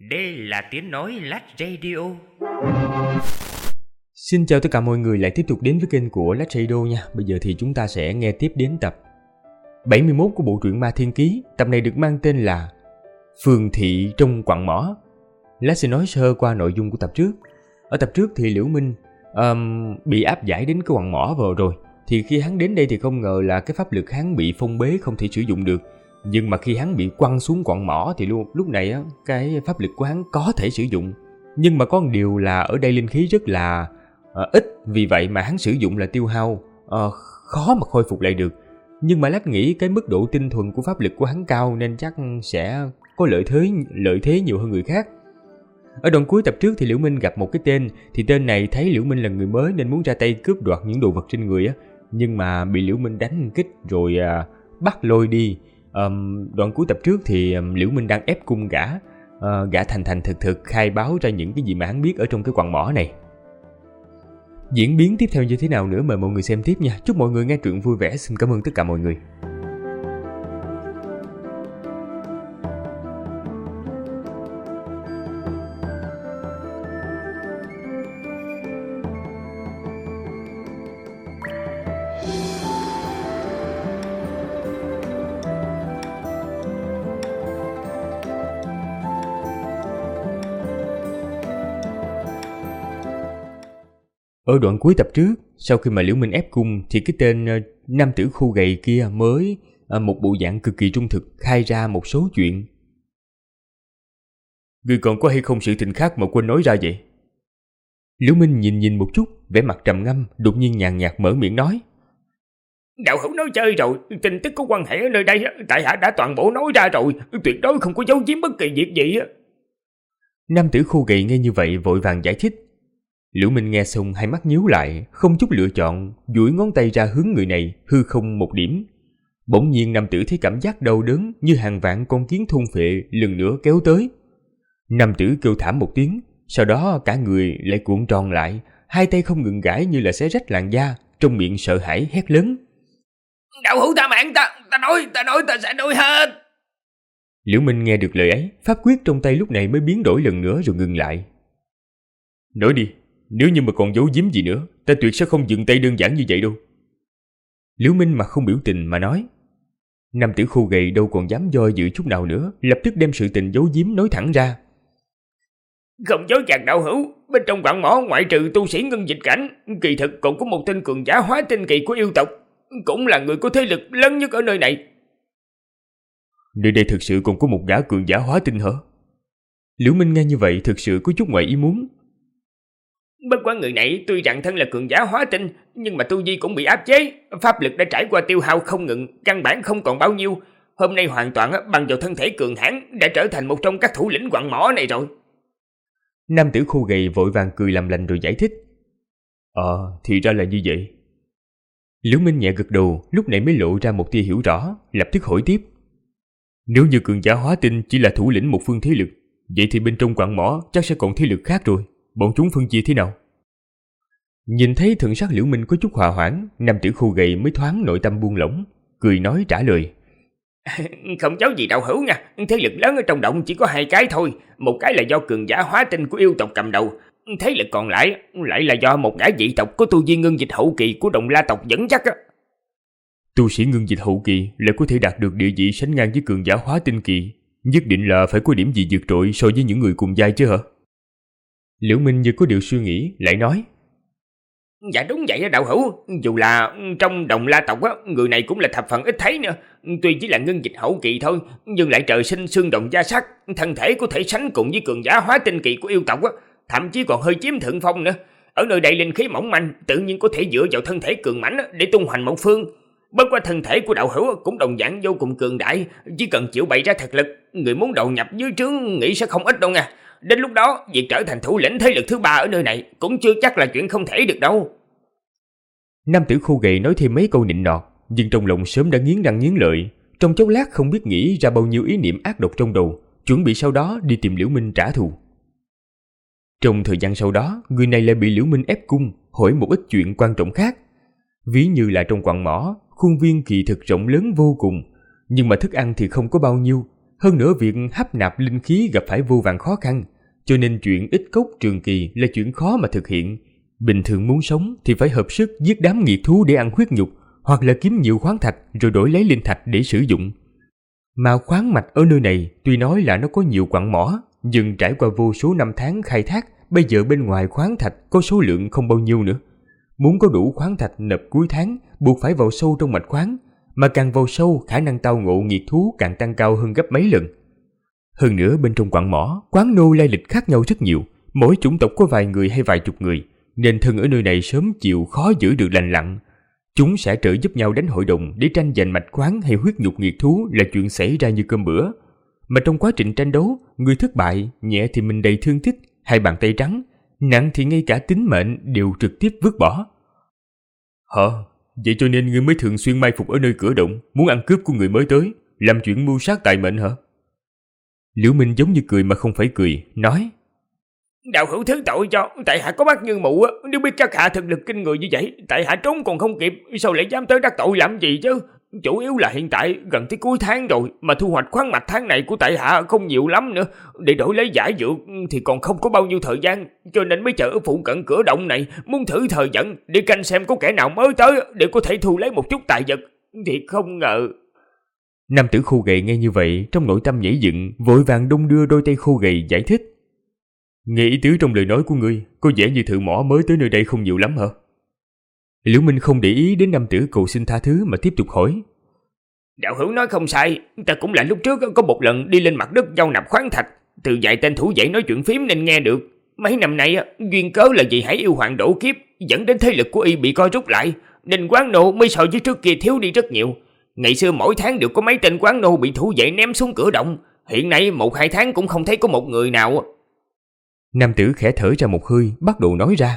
Đây là tiếng nói Lách Radio. Xin chào tất cả mọi người lại tiếp tục đến với kênh của Lách Radio nha. Bây giờ thì chúng ta sẽ nghe tiếp đến tập 71 của bộ truyện Ma Thiên Ký. Tập này được mang tên là Phường Thị trong Quặng Mỏ. Lách sẽ nói sơ qua nội dung của tập trước. Ở tập trước thì Liễu Minh bị áp giải đến cái quặng mỏ vào rồi. Thì khi hắn đến đây thì không ngờ là cái pháp lực hắn bị phong bế không thể sử dụng được. Nhưng mà khi hắn bị quăng xuống quặng mỏ thì lúc này á, cái pháp lực của hắn có thể sử dụng. Nhưng mà có một điều là ở đây linh khí rất là ít, vì vậy mà hắn sử dụng là tiêu hao, khó mà khôi phục lại được. Nhưng mà Lách nghĩ cái mức độ tinh thuần của pháp lực của hắn cao nên chắc sẽ có lợi thế nhiều hơn người khác. Ở đoạn cuối tập trước thì Liễu Minh gặp một cái tên, thì tên này thấy Liễu Minh là người mới nên muốn ra tay cướp đoạt những đồ vật trên người á, nhưng mà bị Liễu Minh đánh kích rồi bắt lôi đi. Đoạn cuối tập trước thì Liễu Minh đang ép cung gã thành thực khai báo ra những cái gì mà hắn biết ở trong cái quặng mỏ này. Diễn biến tiếp theo như thế nào nữa mời mọi người xem tiếp nha. Chúc mọi người nghe truyện vui vẻ. Xin cảm ơn tất cả mọi người. Ở đoạn cuối tập trước, sau khi mà Liễu Minh ép cung thì cái tên nam tử khô gầy kia mới một bộ dạng cực kỳ trung thực khai ra một số chuyện. Ngươi còn có hay không sự tình khác mà quên nói ra vậy? Liễu Minh nhìn một chút, vẻ mặt trầm ngâm, đột nhiên nhàn nhạt mở miệng nói. Đạo hữu nói chơi rồi, tin tức có quan hệ ở nơi đây tại hạ đã toàn bộ nói ra rồi, tuyệt đối không có giấu giếm bất kỳ việc gì. Nam tử khô gầy nghe như vậy vội vàng giải thích. Liễu Minh nghe xong hai mắt nhíu lại, không chút lựa chọn, duỗi ngón tay ra hướng người này, hư không một điểm. Bỗng nhiên nam tử thấy cảm giác đau đớn như hàng vạn con kiến thôn phệ lần nữa kéo tới. Nam tử kêu thảm một tiếng, sau đó cả người lại cuộn tròn lại, hai tay không ngừng gãi như là xé rách làn da, trong miệng sợ hãi hét lớn. Đạo hữu tha mạng ta nói ta sẽ nói hết. Liễu Minh nghe được lời ấy, pháp quyết trong tay lúc này mới biến đổi lần nữa rồi ngừng lại. Nói đi. Nếu như mà còn giấu giếm gì nữa, ta tuyệt sẽ không dừng tay đơn giản như vậy đâu. Liễu Minh mặt không biểu tình mà nói. Nam tử khô gầy đâu còn dám do dự chút nào nữa, lập tức đem sự tình giấu giếm nói thẳng ra. Không dối gạt đạo hữu, bên trong quặng mỏ ngoại trừ tu sĩ ngân dịch cảnh, kỳ thực còn có một tên cường giả hóa tinh kỳ của yêu tộc, cũng là người có thế lực lớn nhất ở nơi này. Nơi đây thực sự còn có một gã cường giả hóa tinh hả? Liễu Minh nghe như vậy thực sự có chút ngoài ý muốn. Bất quá người này tuy rằng thân là cường giả hóa tinh, nhưng mà tu vi cũng bị áp chế, pháp lực đã trải qua tiêu hao không ngừng, căn bản không còn bao nhiêu. Hôm nay hoàn toàn bằng vào thân thể cường hãn đã trở thành một trong các thủ lĩnh quặng mỏ này rồi. Nam tử khô gầy vội vàng cười làm lành rồi giải thích. Thì ra là như vậy. Liễu Minh nhẹ gật đầu, lúc này mới lộ ra một tia hiểu rõ, lập tức hỏi tiếp. Nếu như cường giả hóa tinh chỉ là thủ lĩnh một phương thế lực, vậy thì bên trong quặng mỏ chắc sẽ còn thế lực khác rồi. Bọn chúng phân chia thế nào? Nhìn thấy thần sắc Liễu Minh có chút hòa hoãn, nam tử khô gầy mới thoáng nội tâm buông lỏng, cười nói trả lời. Không giấu gì đạo hữu nha, thế lực lớn ở trong động chỉ có hai cái thôi. Một cái là do cường giả hóa tinh của yêu tộc cầm đầu, thế lực còn lại là do một gã dị tộc có tu vi ngưng dịch hậu kỳ của Đồng La tộc dẫn dắt. Tu sĩ ngưng dịch hậu kỳ lại có thể đạt được địa vị sánh ngang với cường giả hóa tinh kỳ, nhất định là phải có điểm gì vượt trội so với những người cùng giai chứ hả? Liễu Minh như có điều suy nghĩ, lại nói. Dạ đúng vậy đó đạo hữu, dù là trong Đồng La tộc người này cũng là thập phần ít thấy nữa. Tuy chỉ là ngân dịch hậu kỳ thôi, nhưng lại trời sinh xương đồng da sắt, thân thể có thể sánh cùng với cường giả hóa tinh kỳ của yêu tộc, thậm chí còn hơi chiếm thượng phong nữa. Ở nơi đây linh khí mỏng manh, tự nhiên có thể dựa vào thân thể cường mãnh để tung hoành một phương. Bất qua thân thể của đạo hữu cũng đồng dạng vô cùng cường đại, chỉ cần chịu bày ra thực lực, người muốn đầu nhập dưới trướng nghĩ sẽ không ít đâu nha. Đến lúc đó, việc trở thành thủ lĩnh thế lực thứ ba ở nơi này cũng chưa chắc là chuyện không thể được đâu. Nam tử khô gầy nói thêm mấy câu nịnh nọt, nhưng trong lòng sớm đã nghiến răng nghiến lợi, trong chốc lát không biết nghĩ ra bao nhiêu ý niệm ác độc trong đầu, chuẩn bị sau đó đi tìm Liễu Minh trả thù. Trong thời gian sau đó, người này lại bị Liễu Minh ép cung, hỏi một ít chuyện quan trọng khác. Ví như là trong quặng mỏ, khuôn viên kỳ thực rộng lớn vô cùng, nhưng mà thức ăn thì không có bao nhiêu. hơn nữa việc hấp nạp linh khí gặp phải vô vàn khó khăn, cho nên chuyện ích cốc trường kỳ là chuyện khó mà thực hiện. Bình thường muốn sống thì phải hợp sức giết đám nghiệt thú để ăn huyết nhục, hoặc là kiếm nhiều khoáng thạch rồi đổi lấy linh thạch để sử dụng. Mà khoáng mạch ở nơi này tuy nói là nó có nhiều quặng mỏ, nhưng trải qua vô số năm tháng khai thác, bây giờ bên ngoài khoáng thạch có số lượng không bao nhiêu nữa. Muốn có đủ khoáng thạch nộp cuối tháng, buộc phải vào sâu trong mạch khoáng, mà càng vào sâu khả năng tao ngộ nghiệt thú càng tăng cao hơn gấp mấy lần. Hơn nữa bên trong quặng mỏ, quán nô lai lịch khác nhau rất nhiều, mỗi chủng tộc có vài người hay vài chục người, nên thân ở nơi này sớm chiều khó giữ được lành lặn. Chúng sẽ trợ giúp nhau đánh hội đồng để tranh giành mạch khoáng hay huyết nhục nghiệt thú là chuyện xảy ra như cơm bữa. Mà trong quá trình tranh đấu, người thất bại, nhẹ thì mình đầy thương tích, hai bàn tay trắng, nặng thì ngay cả tính mệnh đều trực tiếp vứt bỏ. Vậy cho nên ngươi mới thường xuyên mai phục ở nơi cửa động, muốn ăn cướp của người mới tới, làm chuyện mưu sát tại mệnh hả? Liễu Minh giống như cười mà không phải cười, nói: Đạo hữu thứ tội cho, tại hạ có mắt như mù á, nếu biết các hạ thực lực kinh người như vậy, tại hạ trốn còn không kịp, sao lại dám tới đắc tội làm gì chứ? Chủ yếu là hiện tại gần tới cuối tháng rồi, mà thu hoạch khoáng mạch tháng này của tại hạ không nhiều lắm nữa, để đổi lấy giải dược thì còn không có bao nhiêu thời gian, cho nên mới chờ ở phụ cận cửa động này, muốn thử thời vận để canh xem có kẻ nào mới tới để có thể thu lấy một chút tài vật, thì không ngờ. Nam tử khô gầy nghe như vậy, trong nội tâm nhảy dựng, vội vàng đung đưa đôi tay khô gầy giải thích: Nghe ý tứ trong lời nói của ngươi, có vẻ như thợ mỏ mới tới nơi đây không nhiều lắm hả? Liễu Minh không để ý đến nam tử cầu xin tha thứ mà tiếp tục hỏi: Đạo hữu nói không sai, ta cũng là lúc trước có một lần đi lên mặt đất giao nạp khoáng thạch, từ vài tên thủ vệ nói chuyện phím nên nghe được. Mấy năm nay duyên cớ là vì Hải Yêu Hoàng đổ kiếp, dẫn đến thế lực của y bị co rút lại, nên quán nô mới so với trước kia thiếu đi rất nhiều. Ngày xưa mỗi tháng đều có mấy tên quán nô bị thủ vệ ném xuống cửa động, hiện nay 1-2 tháng cũng không thấy có một người nào. Nam tử khẽ thở ra một hơi, bắt đầu nói ra: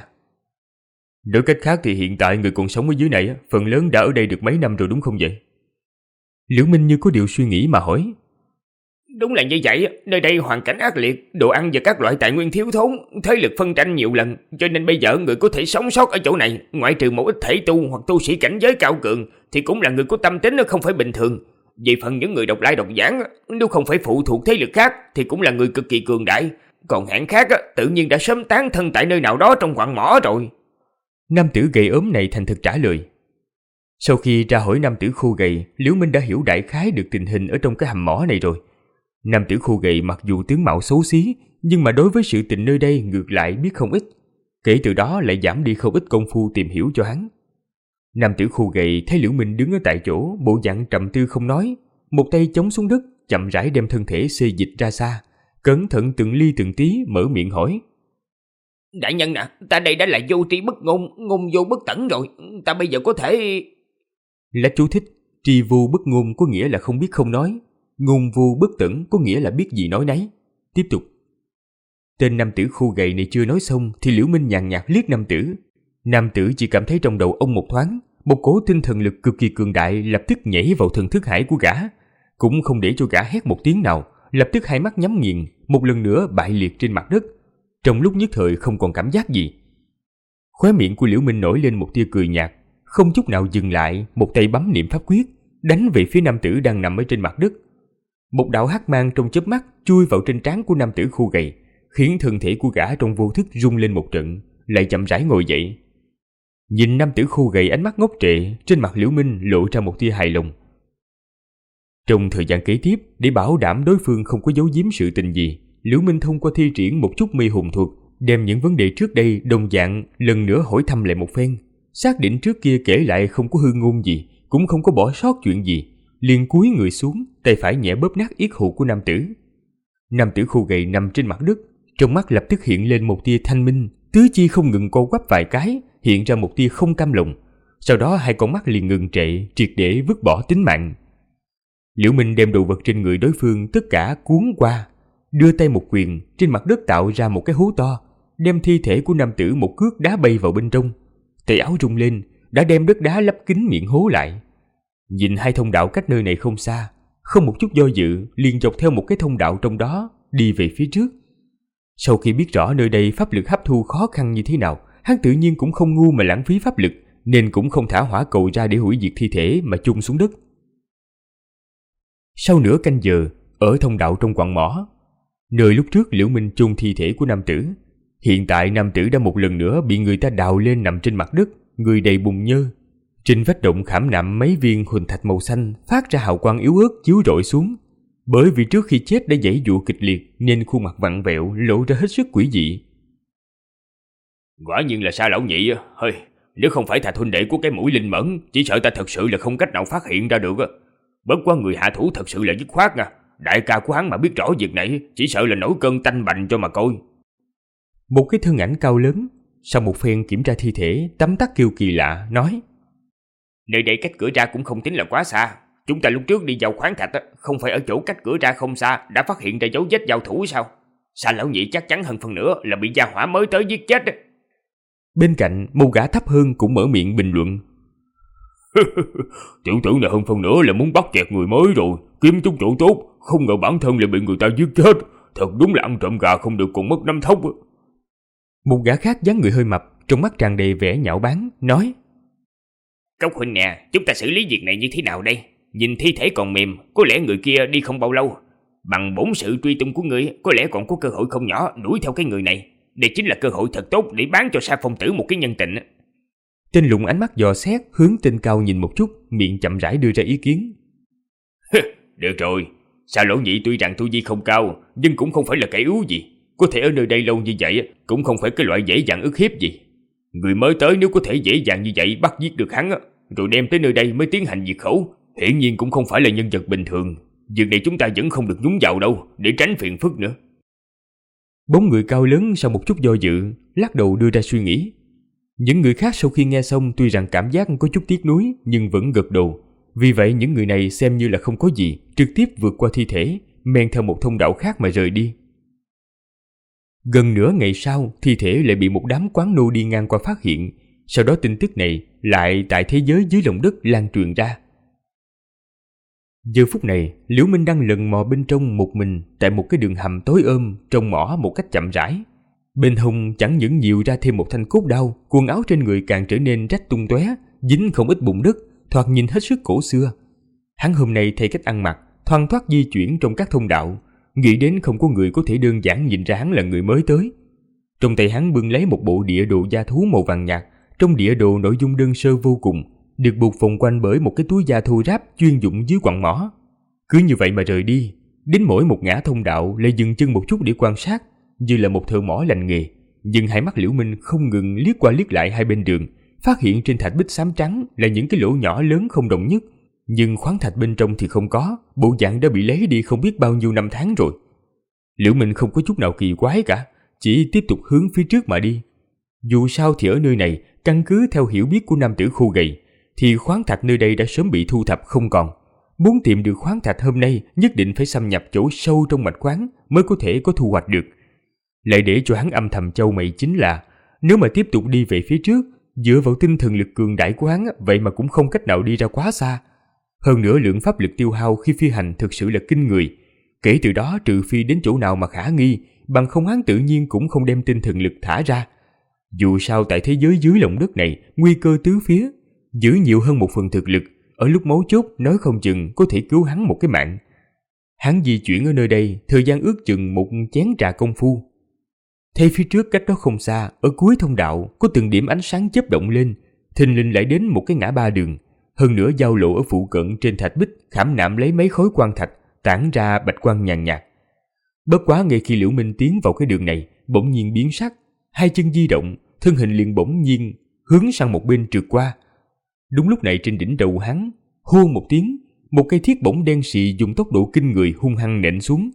Nói cách khác thì hiện tại người còn sống ở dưới này, phần lớn đã ở đây được mấy năm rồi đúng không vậy? Liễu Minh như có điều suy nghĩ mà hỏi: Đúng là như vậy, nơi đây hoàn cảnh ác liệt, đồ ăn và các loại tài nguyên thiếu thốn, thế lực phân tranh nhiều lần, cho nên bây giờ người có thể sống sót ở chỗ này, ngoại trừ một ít thể tu hoặc tu sĩ cảnh giới cao cường, thì cũng là người có tâm tính không phải bình thường. Về phần những người độc lai độc vãng, nếu không phải phụ thuộc thế lực khác thì cũng là người cực kỳ cường đại, còn hạng khác tự nhiên đã sớm tán thân tại nơi nào đó trong quặng mỏ rồi. Nam tử gầy ốm này thành thực trả lời. Sau khi tra hỏi nam tử khô gầy, Liễu Minh đã hiểu đại khái được tình hình ở trong cái hầm mỏ này rồi. Nam tử khô gầy mặc dù tướng mạo xấu xí, nhưng mà đối với sự tình nơi đây ngược lại biết không ít. Kể từ đó lại giảm đi không ít công phu tìm hiểu cho hắn. Nam tử khô gầy thấy Liễu Minh đứng ở tại chỗ, bộ dạng trầm tư không nói, một tay chống xuống đất, chậm rãi đem thân thể xê dịch ra xa, cẩn thận từng ly từng tí mở miệng hỏi: Đại nhân nè, ta đây đã là vô tri bất ngôn, ngôn vô bất tẩn rồi, ta bây giờ có thể... Lá chú thích: tri vô bất ngôn có nghĩa là không biết không nói, ngôn vô bất tẩn có nghĩa là biết gì nói nấy. Tiếp tục. Tên nam tử khô gầy này chưa nói xong thì Liễu Minh nhàn nhạt liếc nam tử. Nam tử chỉ cảm thấy trong đầu ông một thoáng, một cỗ tinh thần lực cực kỳ cường đại lập tức nhảy vào thần thức hải của gã, cũng không để cho gã hét một tiếng nào, lập tức hai mắt nhắm nghiền, một lần nữa bại liệt trên mặt đất. Trong lúc nhất thời không còn cảm giác gì. Khóe miệng của Liễu Minh nổi lên một tia cười nhạt, không chút nào dừng lại, một tay bấm niệm pháp quyết, đánh về phía nam tử đang nằm ở trên mặt đất. Một đạo hắc mang trong chớp mắt chui vào trên trán của nam tử khô gầy, khiến thân thể của gã trong vô thức rung lên một trận, lại chậm rãi ngồi dậy. Nhìn nam tử khô gầy ánh mắt ngốc trệ, trên mặt Liễu Minh lộ ra một tia hài lòng. Trong thời gian kế tiếp, để bảo đảm đối phương không có giấu giếm sự tình gì, Liễu Minh thông qua thi triển một chút mê hồn thuật, đem những vấn đề trước đây đồng dạng lần nữa hỏi thăm lại một phen, xác định trước kia kể lại không có hư ngôn gì, cũng không có bỏ sót chuyện gì, liền cúi người xuống, tay phải nhẹ bóp nát yết hầu của nam tử. Nam tử khô gầy nằm trên mặt đất, trong mắt lập tức hiện lên một tia thanh minh, tứ chi không ngừng co quắp vài cái, hiện ra một tia không cam lòng. Sau đó hai con mắt liền ngừng trệ, triệt để vứt bỏ tính mạng. Liễu Minh đem đồ vật trên người đối phương tất cả cuốn qua, đưa tay một quyền, trên mặt đất tạo ra một cái hố to, đem thi thể của nam tử một cước đá bay vào bên trong. Tay áo rung lên, đã đem đất đá lấp kín miệng hố lại. Nhìn hai thông đạo cách nơi này không xa, không một chút do dự, liền dọc theo một cái thông đạo trong đó đi về phía trước. Sau khi biết rõ nơi đây pháp lực hấp thu khó khăn như thế nào, hắn tự nhiên cũng không ngu mà lãng phí pháp lực, nên cũng không thả hỏa cầu ra để hủy diệt thi thể mà chôn xuống đất. Sau nửa canh giờ, ở thông đạo trong quặng mỏ, nơi lúc trước Liễu Minh chôn thi thể của nam tử. Hiện tại nam tử đã một lần nữa bị người ta đào lên nằm trên mặt đất, người đầy bùn nhơ. Trên vách động khảm nạm mấy viên huỳnh thạch màu xanh phát ra hào quang yếu ớt chiếu rọi xuống. Bởi vì trước khi chết đã giãy giụa kịch liệt nên khuôn mặt vặn vẹo lộ ra hết sức quỷ dị. Quả nhiên là Sa lão nhị. Hơi, nếu không phải Thạch huynh đệ của cái mũi linh mẫn, chỉ sợ ta thật sự là không cách nào phát hiện ra được. Bất quá người hạ thủ thật sự là dứt khoát nha. Đại ca của hắn mà biết rõ việc này, chỉ sợ là nổi cơn tanh bành cho mà coi. Một cái thân ảnh cao lớn, sau một phen kiểm tra thi thể, tấm tắc kêu kỳ lạ, nói: Nơi đây cách cửa ra cũng không tính là quá xa. Chúng ta lúc trước đi vào khoáng thạch, không phải ở chỗ cách cửa ra không xa đã phát hiện ra dấu vết giao thủ sao? Sa lão nhị chắc chắn hơn phần nữa là bị gia hỏa mới tới giết chết. Bên cạnh, một gã thấp hơn cũng mở miệng bình luận: Tiểu tử này hơn phần nữa là muốn bắt chẹt người mới rồi, kiếm chút chỗ tốt, không ngờ bản thân lại bị người ta giết chết. Thật đúng là ăn trộm gà không được còn mất nắm thóc. Một gã khác dáng người hơi mập, trong mắt tràn đầy vẻ nhạo báng, nói: Cốc huynh nè, chúng ta xử lý việc này như thế nào đây? Nhìn thi thể còn mềm, có lẽ người kia đi không bao lâu. Bằng bổn sự truy tung của ngươi, có lẽ còn có cơ hội không nhỏ đuổi theo cái người này. Đây chính là cơ hội thật tốt để bán cho Sa Phong tử một cái nhân tình. Tên lùn ánh mắt dò xét hướng tên cao nhìn một chút, miệng chậm rãi đưa ra ý kiến. Được rồi, Sa lão nhị tuy rằng tu vi không cao, nhưng cũng không phải là kẻ yếu gì. Có thể ở nơi đây lâu như vậy, cũng không phải cái loại dễ dàng ức hiếp gì. Người mới tới nếu có thể dễ dàng như vậy bắt giết được hắn, rồi đem tới nơi đây mới tiến hành diệt khẩu, hiển nhiên cũng không phải là nhân vật bình thường. Việc này chúng ta vẫn không được nhúng vào đâu, để tránh phiền phức nữa. Bóng người cao lớn sau một chút do dự, lắc đầu đưa ra suy nghĩ. Những người khác sau khi nghe xong tuy rằng cảm giác có chút tiếc nuối, nhưng vẫn gật đầu. Vì vậy những người này xem như là không có gì, trực tiếp vượt qua thi thể, men theo một thông đạo khác mà rời đi. Gần nửa ngày sau, thi thể lại bị một đám quán nô đi ngang qua phát hiện. Sau đó tin tức này lại tại thế giới dưới lòng đất lan truyền ra. Giờ phút này, Liễu Minh đang lần mò bên trong một mình tại một cái đường hầm tối ôm trong mỏ một cách chậm rãi. Bên hông chẳng những nhiều ra thêm một thanh cốt đao, quần áo trên người càng trở nên rách tung tóe, dính không ít bùn đất, thoạt nhìn hết sức cổ xưa. Hắn hôm nay thay cách ăn mặc, thoăn thoắt di chuyển trong các thông đạo, nghĩ đến không có người có thể đơn giản nhìn ra hắn là người mới tới. Trong tay hắn bưng lấy một bộ địa đồ da thú màu vàng nhạt, trong địa đồ nội dung đơn sơ vô cùng, được buộc vòng quanh bởi một cái túi da thô ráp chuyên dụng dưới quặng mỏ. Cứ như vậy mà rời đi, đến mỗi một ngã thông đạo lại dừng chân một chút để quan sát, như là một thợ mỏ lành nghề. Nhưng hai mắt Liễu Minh không ngừng liếc qua liếc lại hai bên đường, phát hiện trên thạch bích xám trắng là những cái lỗ nhỏ lớn không đồng nhất, nhưng khoáng thạch bên trong thì không có, bộ dạng đã bị lấy đi không biết bao nhiêu năm tháng rồi. Liễu Minh không có chút nào kỳ quái cả, chỉ tiếp tục hướng phía trước mà đi. Dù sao thì ở nơi này, căn cứ theo hiểu biết của nam tử khô gầy, thì khoáng thạch nơi đây đã sớm bị thu thập không còn. Muốn tìm được khoáng thạch hôm nay, nhất định phải xâm nhập chỗ sâu trong mạch khoáng mới có thể có thu hoạch được. Lại để cho hắn âm thầm châu mày chính là, nếu mà tiếp tục đi về phía trước, dựa vào tinh thần lực cường đại của hắn, vậy mà cũng không cách nào đi ra quá xa. Hơn nữa lượng pháp lực tiêu hao khi phi hành thực sự là kinh người. Kể từ đó trừ phi đến chỗ nào mà khả nghi, bằng không hắn tự nhiên cũng không đem tinh thần lực thả ra. Dù sao tại thế giới dưới lòng đất này, nguy cơ tứ phía, giữ nhiều hơn một phần thực lực, ở lúc mấu chốt nói không chừng có thể cứu hắn một cái mạng. Hắn di chuyển ở nơi đây, thời gian ước chừng một chén trà công phu. Thấy phía trước cách đó không xa, ở cuối thông đạo có từng điểm ánh sáng chớp động lên, thình lình lại đến một cái ngã ba đường. Hơn nữa giao lộ ở phụ cận trên thạch bích khảm nạm lấy mấy khối quang thạch, tản ra bạch quang nhàn nhạt. Bất quá ngay khi Liễu Minh tiến vào cái đường này, bỗng nhiên biến sắc, hai chân di động, thân hình liền bỗng nhiên hướng sang một bên trượt qua. Đúng lúc này trên đỉnh đầu hắn, hô một tiếng, một cây thiết bổng đen xì dùng tốc độ kinh người hung hăng nện xuống.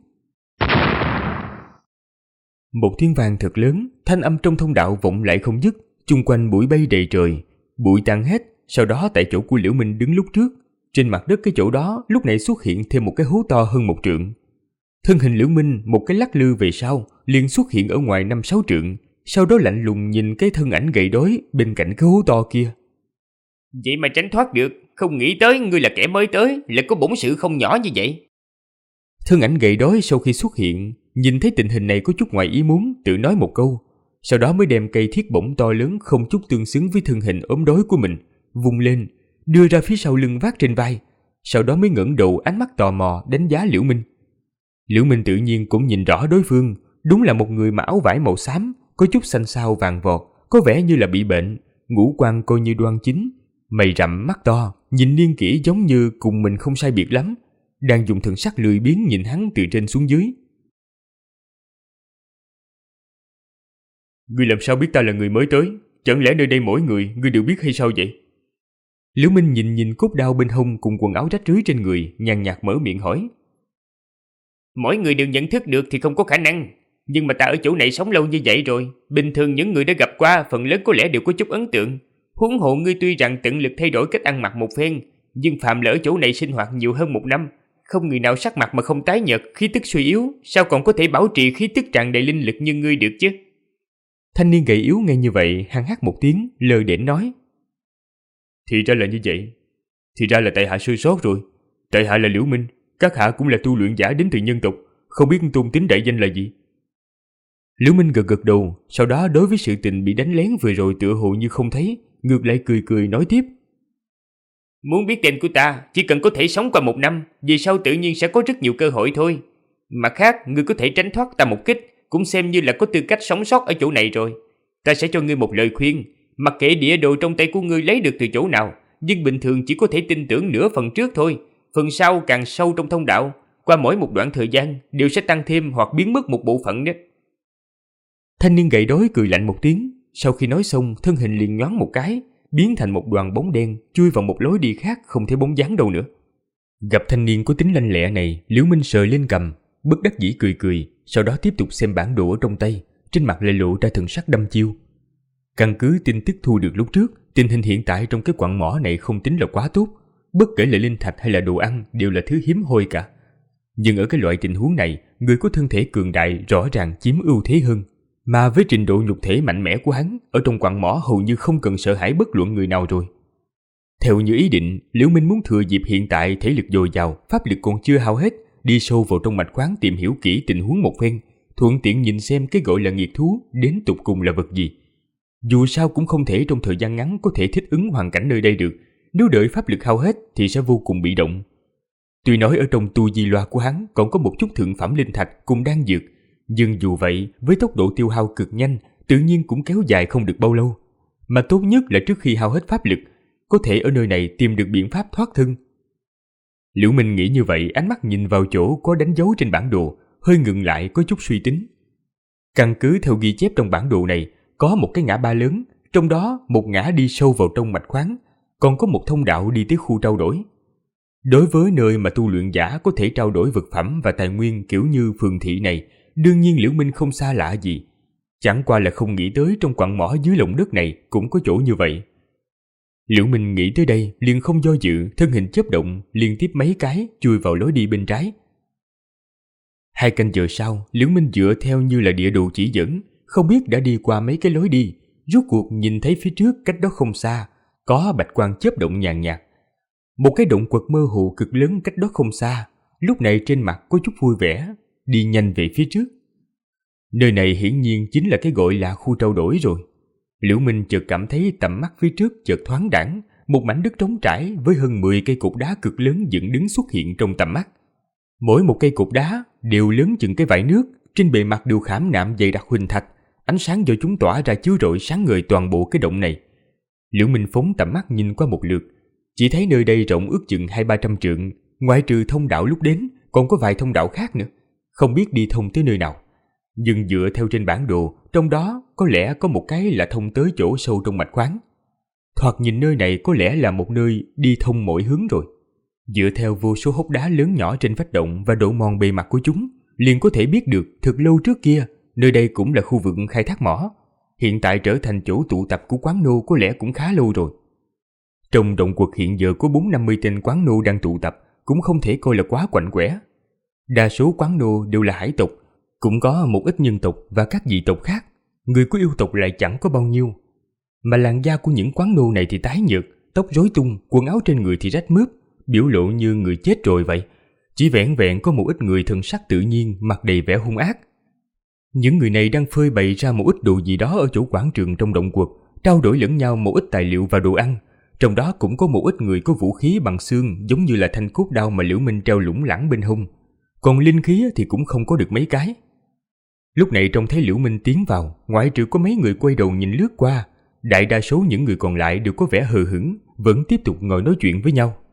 Một tiếng vang thật lớn, thanh âm trong thông đạo vọng lại không dứt, chung quanh bụi bay đầy trời, bụi tan hết. Sau đó tại chỗ của Liễu Minh đứng lúc trước, trên mặt đất cái chỗ đó lúc này xuất hiện thêm một cái hố to hơn 1 trượng. Thân hình Liễu Minh một cái lắc lư về sau, liền xuất hiện ở ngoài 5-6 trượng, sau đó lạnh lùng nhìn cái thân ảnh gầy đói bên cạnh cái hố to kia. Vậy mà tránh thoát được, không nghĩ tới ngươi là kẻ mới tới, lại có bổn sự không nhỏ như vậy. Thân ảnh gầy đói sau khi xuất hiện, nhìn thấy tình hình này có chút ngoài ý muốn, tự nói một câu, sau đó mới đem cây thiết bổng to lớn không chút tương xứng với thân hình ốm đói của mình vung lên, đưa ra phía sau lưng vác trên vai, sau đó mới ngẩng đầu ánh mắt tò mò đánh giá Liễu Minh. Liễu Minh tự nhiên cũng nhìn rõ đối phương, đúng là một người mặc áo vải màu xám, có chút xanh xao vàng vọt, có vẻ như là bị bệnh, ngũ quan coi như đoan chính, mày rậm mắt to, nhìn niên kỷ giống như cùng mình không sai biệt lắm, đang dùng thần sắc lười biếng nhìn hắn từ trên xuống dưới. Ngươi làm sao biết ta là người mới tới? Chẳng lẽ nơi đây mỗi người ngươi đều biết hay sao vậy? Liễu Minh nhìn cốt đao bên hông cùng quần áo rách rưới trên người, nhàn nhạt mở miệng hỏi. Mỗi người đều nhận thức được thì không có khả năng, nhưng mà ta ở chỗ này sống lâu như vậy rồi, bình thường những người đã gặp qua phần lớn có lẽ đều có chút ấn tượng. Huống hộ ngươi tuy rằng tận lực thay đổi cách ăn mặc một phen, nhưng phạm lỡ chỗ này sinh hoạt nhiều hơn 1 năm, không người nào sắc mặt mà không tái nhợt, khí tức suy yếu, sao còn có thể bảo trì khí tức tràn đầy linh lực như ngươi được chứ? Thanh niên gầy yếu nghe như vậy, hắn hắt một tiếng, lơ đễnh nói. Thì ra là như vậy, thì ra là tại hạ sơ sót rồi. Tại hạ là Liễu Minh, các hạ cũng là tu luyện giả đến từ nhân tộc, không biết tôn tính đại danh là gì? Liễu Minh gật đầu, sau đó đối với sự tình bị đánh lén vừa rồi tựa hồ như không thấy, ngược lại cười nói tiếp. Muốn biết tên của ta, chỉ cần có thể sống qua 1 năm, về sau tự nhiên sẽ có rất nhiều cơ hội thôi. Mặt khác, ngươi có thể tránh thoát ta một kích, cũng xem như là có tư cách sống sót ở chỗ này rồi. Ta sẽ cho ngươi một lời khuyên, mặc kệ địa đồ trong tay của ngươi lấy được từ chỗ nào, nhưng bình thường chỉ có thể tin tưởng nửa phần trước thôi. Phần sau càng sâu trong thông đạo, qua mỗi một đoạn thời gian đều sẽ tăng thêm hoặc biến mất một bộ phận đó. Thanh niên gầy đói cười lạnh một tiếng, sau khi nói xong thân hình liền nhoáng một cái, biến thành một đoàn bóng đen chui vào một lối đi khác không thấy bóng dáng đâu nữa. Gặp thanh niên có tính lanh lẹ này, Liễu Minh sờ lên cằm, bất đắc dĩ cười, sau đó tiếp tục xem bản đồ ở trong tay, trên mặt lại lộ ra thần sắc đăm chiêu. Căn cứ tin tức thu được lúc trước, tình hình hiện tại trong cái quặng mỏ này không tính là quá tốt, bất kể là linh thạch hay là đồ ăn đều là thứ hiếm hoi cả. Nhưng ở cái loại tình huống này, người có thân thể cường đại rõ ràng chiếm ưu thế hơn. Mà với trình độ nhục thể mạnh mẽ của hắn, ở trong quặng mỏ hầu như không cần sợ hãi bất luận người nào rồi. Theo như ý định, Liễu Minh muốn thừa dịp hiện tại thể lực dồi dào, pháp lực còn chưa hao hết, đi sâu vào trong mạch khoáng tìm hiểu kỹ tình huống một phen, thuận tiện nhìn xem cái gọi là nghiệt thú đến tột cùng là vật gì. Dù sao cũng không thể trong thời gian ngắn có thể thích ứng hoàn cảnh nơi đây được, nếu đợi pháp lực hao hết thì sẽ vô cùng bị động. Tuy nói ở trong tu di loa của hắn còn có một chút thượng phẩm linh thạch cùng đan dược, nhưng dù vậy với tốc độ tiêu hao cực nhanh, tự nhiên cũng kéo dài không được bao lâu. Mà tốt nhất là trước khi hao hết pháp lực, có thể ở nơi này tìm được biện pháp thoát thân. Liễu Minh nghĩ như vậy, ánh mắt nhìn vào chỗ có đánh dấu trên bản đồ, hơi ngừng lại có chút suy tính. Căn cứ theo ghi chép trong bản đồ này, có một cái ngã ba lớn, trong đó một ngã đi sâu vào trong mạch khoáng, còn có một thông đạo đi tới khu trao đổi. Đối với nơi mà tu luyện giả có thể trao đổi vật phẩm và tài nguyên kiểu như phường thị này, đương nhiên Liễu Minh không xa lạ gì. Chẳng qua là không nghĩ tới trong quặng mỏ dưới lòng đất này cũng có chỗ như vậy. Liễu Minh nghĩ tới đây liền không do dự, thân hình chớp động liên tiếp mấy cái chui vào lối đi bên trái. 2 canh giờ sau, Liễu Minh dựa theo như là địa đồ chỉ dẫn, không biết đã đi qua mấy cái lối đi, rốt cuộc nhìn thấy phía trước cách đó không xa có bạch quang chớp động nhàn nhạt. Một cái động quật mơ hồ cực lớn cách đó không xa, lúc này trên mặt có chút vui vẻ, đi nhanh về phía trước. Nơi này hiển nhiên chính là cái gọi là khu trao đổi rồi. Liễu Minh chợt cảm thấy tầm mắt phía trước chợt thoáng đãng, một mảnh đất trống trải với hơn 10 cây cột đá cực lớn dựng đứng xuất hiện trong tầm mắt. Mỗi một cây cột đá đều lớn chừng cái vải nước, trên bề mặt đều khảm nạm dày đặc huỳnh thạch, ánh sáng do chúng tỏa ra chiếu rọi sáng ngời toàn bộ cái động này. Liễu Minh phóng tầm mắt nhìn qua một lượt, chỉ thấy nơi đây rộng ước chừng 200-300 trượng, ngoại trừ thông đạo lúc đến, còn có vài thông đạo khác nữa, không biết đi thông tới nơi nào. Nhưng dựa theo trên bản đồ, trong đó có lẽ có một cái là thông tới chỗ sâu trong mạch khoáng. Thoạt nhìn nơi này có lẽ là một nơi đi thông mọi hướng rồi. Dựa theo vô số hốc đá lớn nhỏ trên vách động và độ mòn bề mặt của chúng, liền có thể biết được thực lâu trước kia, nơi đây cũng là khu vực khai thác mỏ. Hiện tại trở thành chỗ tụ tập của quán nô có lẽ cũng khá lâu rồi. Trong động quật hiện giờ có 40-50 tên quán nô đang tụ tập, cũng không thể coi là quá quạnh quẽ. Đa số quán nô đều là hải tộc, cũng có một ít nhân tộc và các dị tộc khác. Người của yêu tộc lại chẳng có bao nhiêu. Mà làn da của những quán nô này thì tái nhợt, tóc rối tung, quần áo trên người thì rách mướp, biểu lộ như người chết rồi vậy. Chỉ vẹn vẹn có một ít người thân sắc tự nhiên, mặt đầy vẻ hung ác. Những người này đang phơi bày ra một ít đồ gì đó ở chỗ quảng trường trong động quật, trao đổi lẫn nhau một ít tài liệu và đồ ăn. Trong đó cũng có một ít người có vũ khí bằng xương, giống như là thanh cốt đao mà Liễu Minh treo lủng lẳng bên hông. còn linh khí thì cũng không có được mấy cái. Lúc này trông thấy Liễu Minh tiến vào, ngoại trừ có mấy người quay đầu nhìn lướt qua, đại đa số những người còn lại đều có vẻ hờ hững, vẫn tiếp tục ngồi nói chuyện với nhau.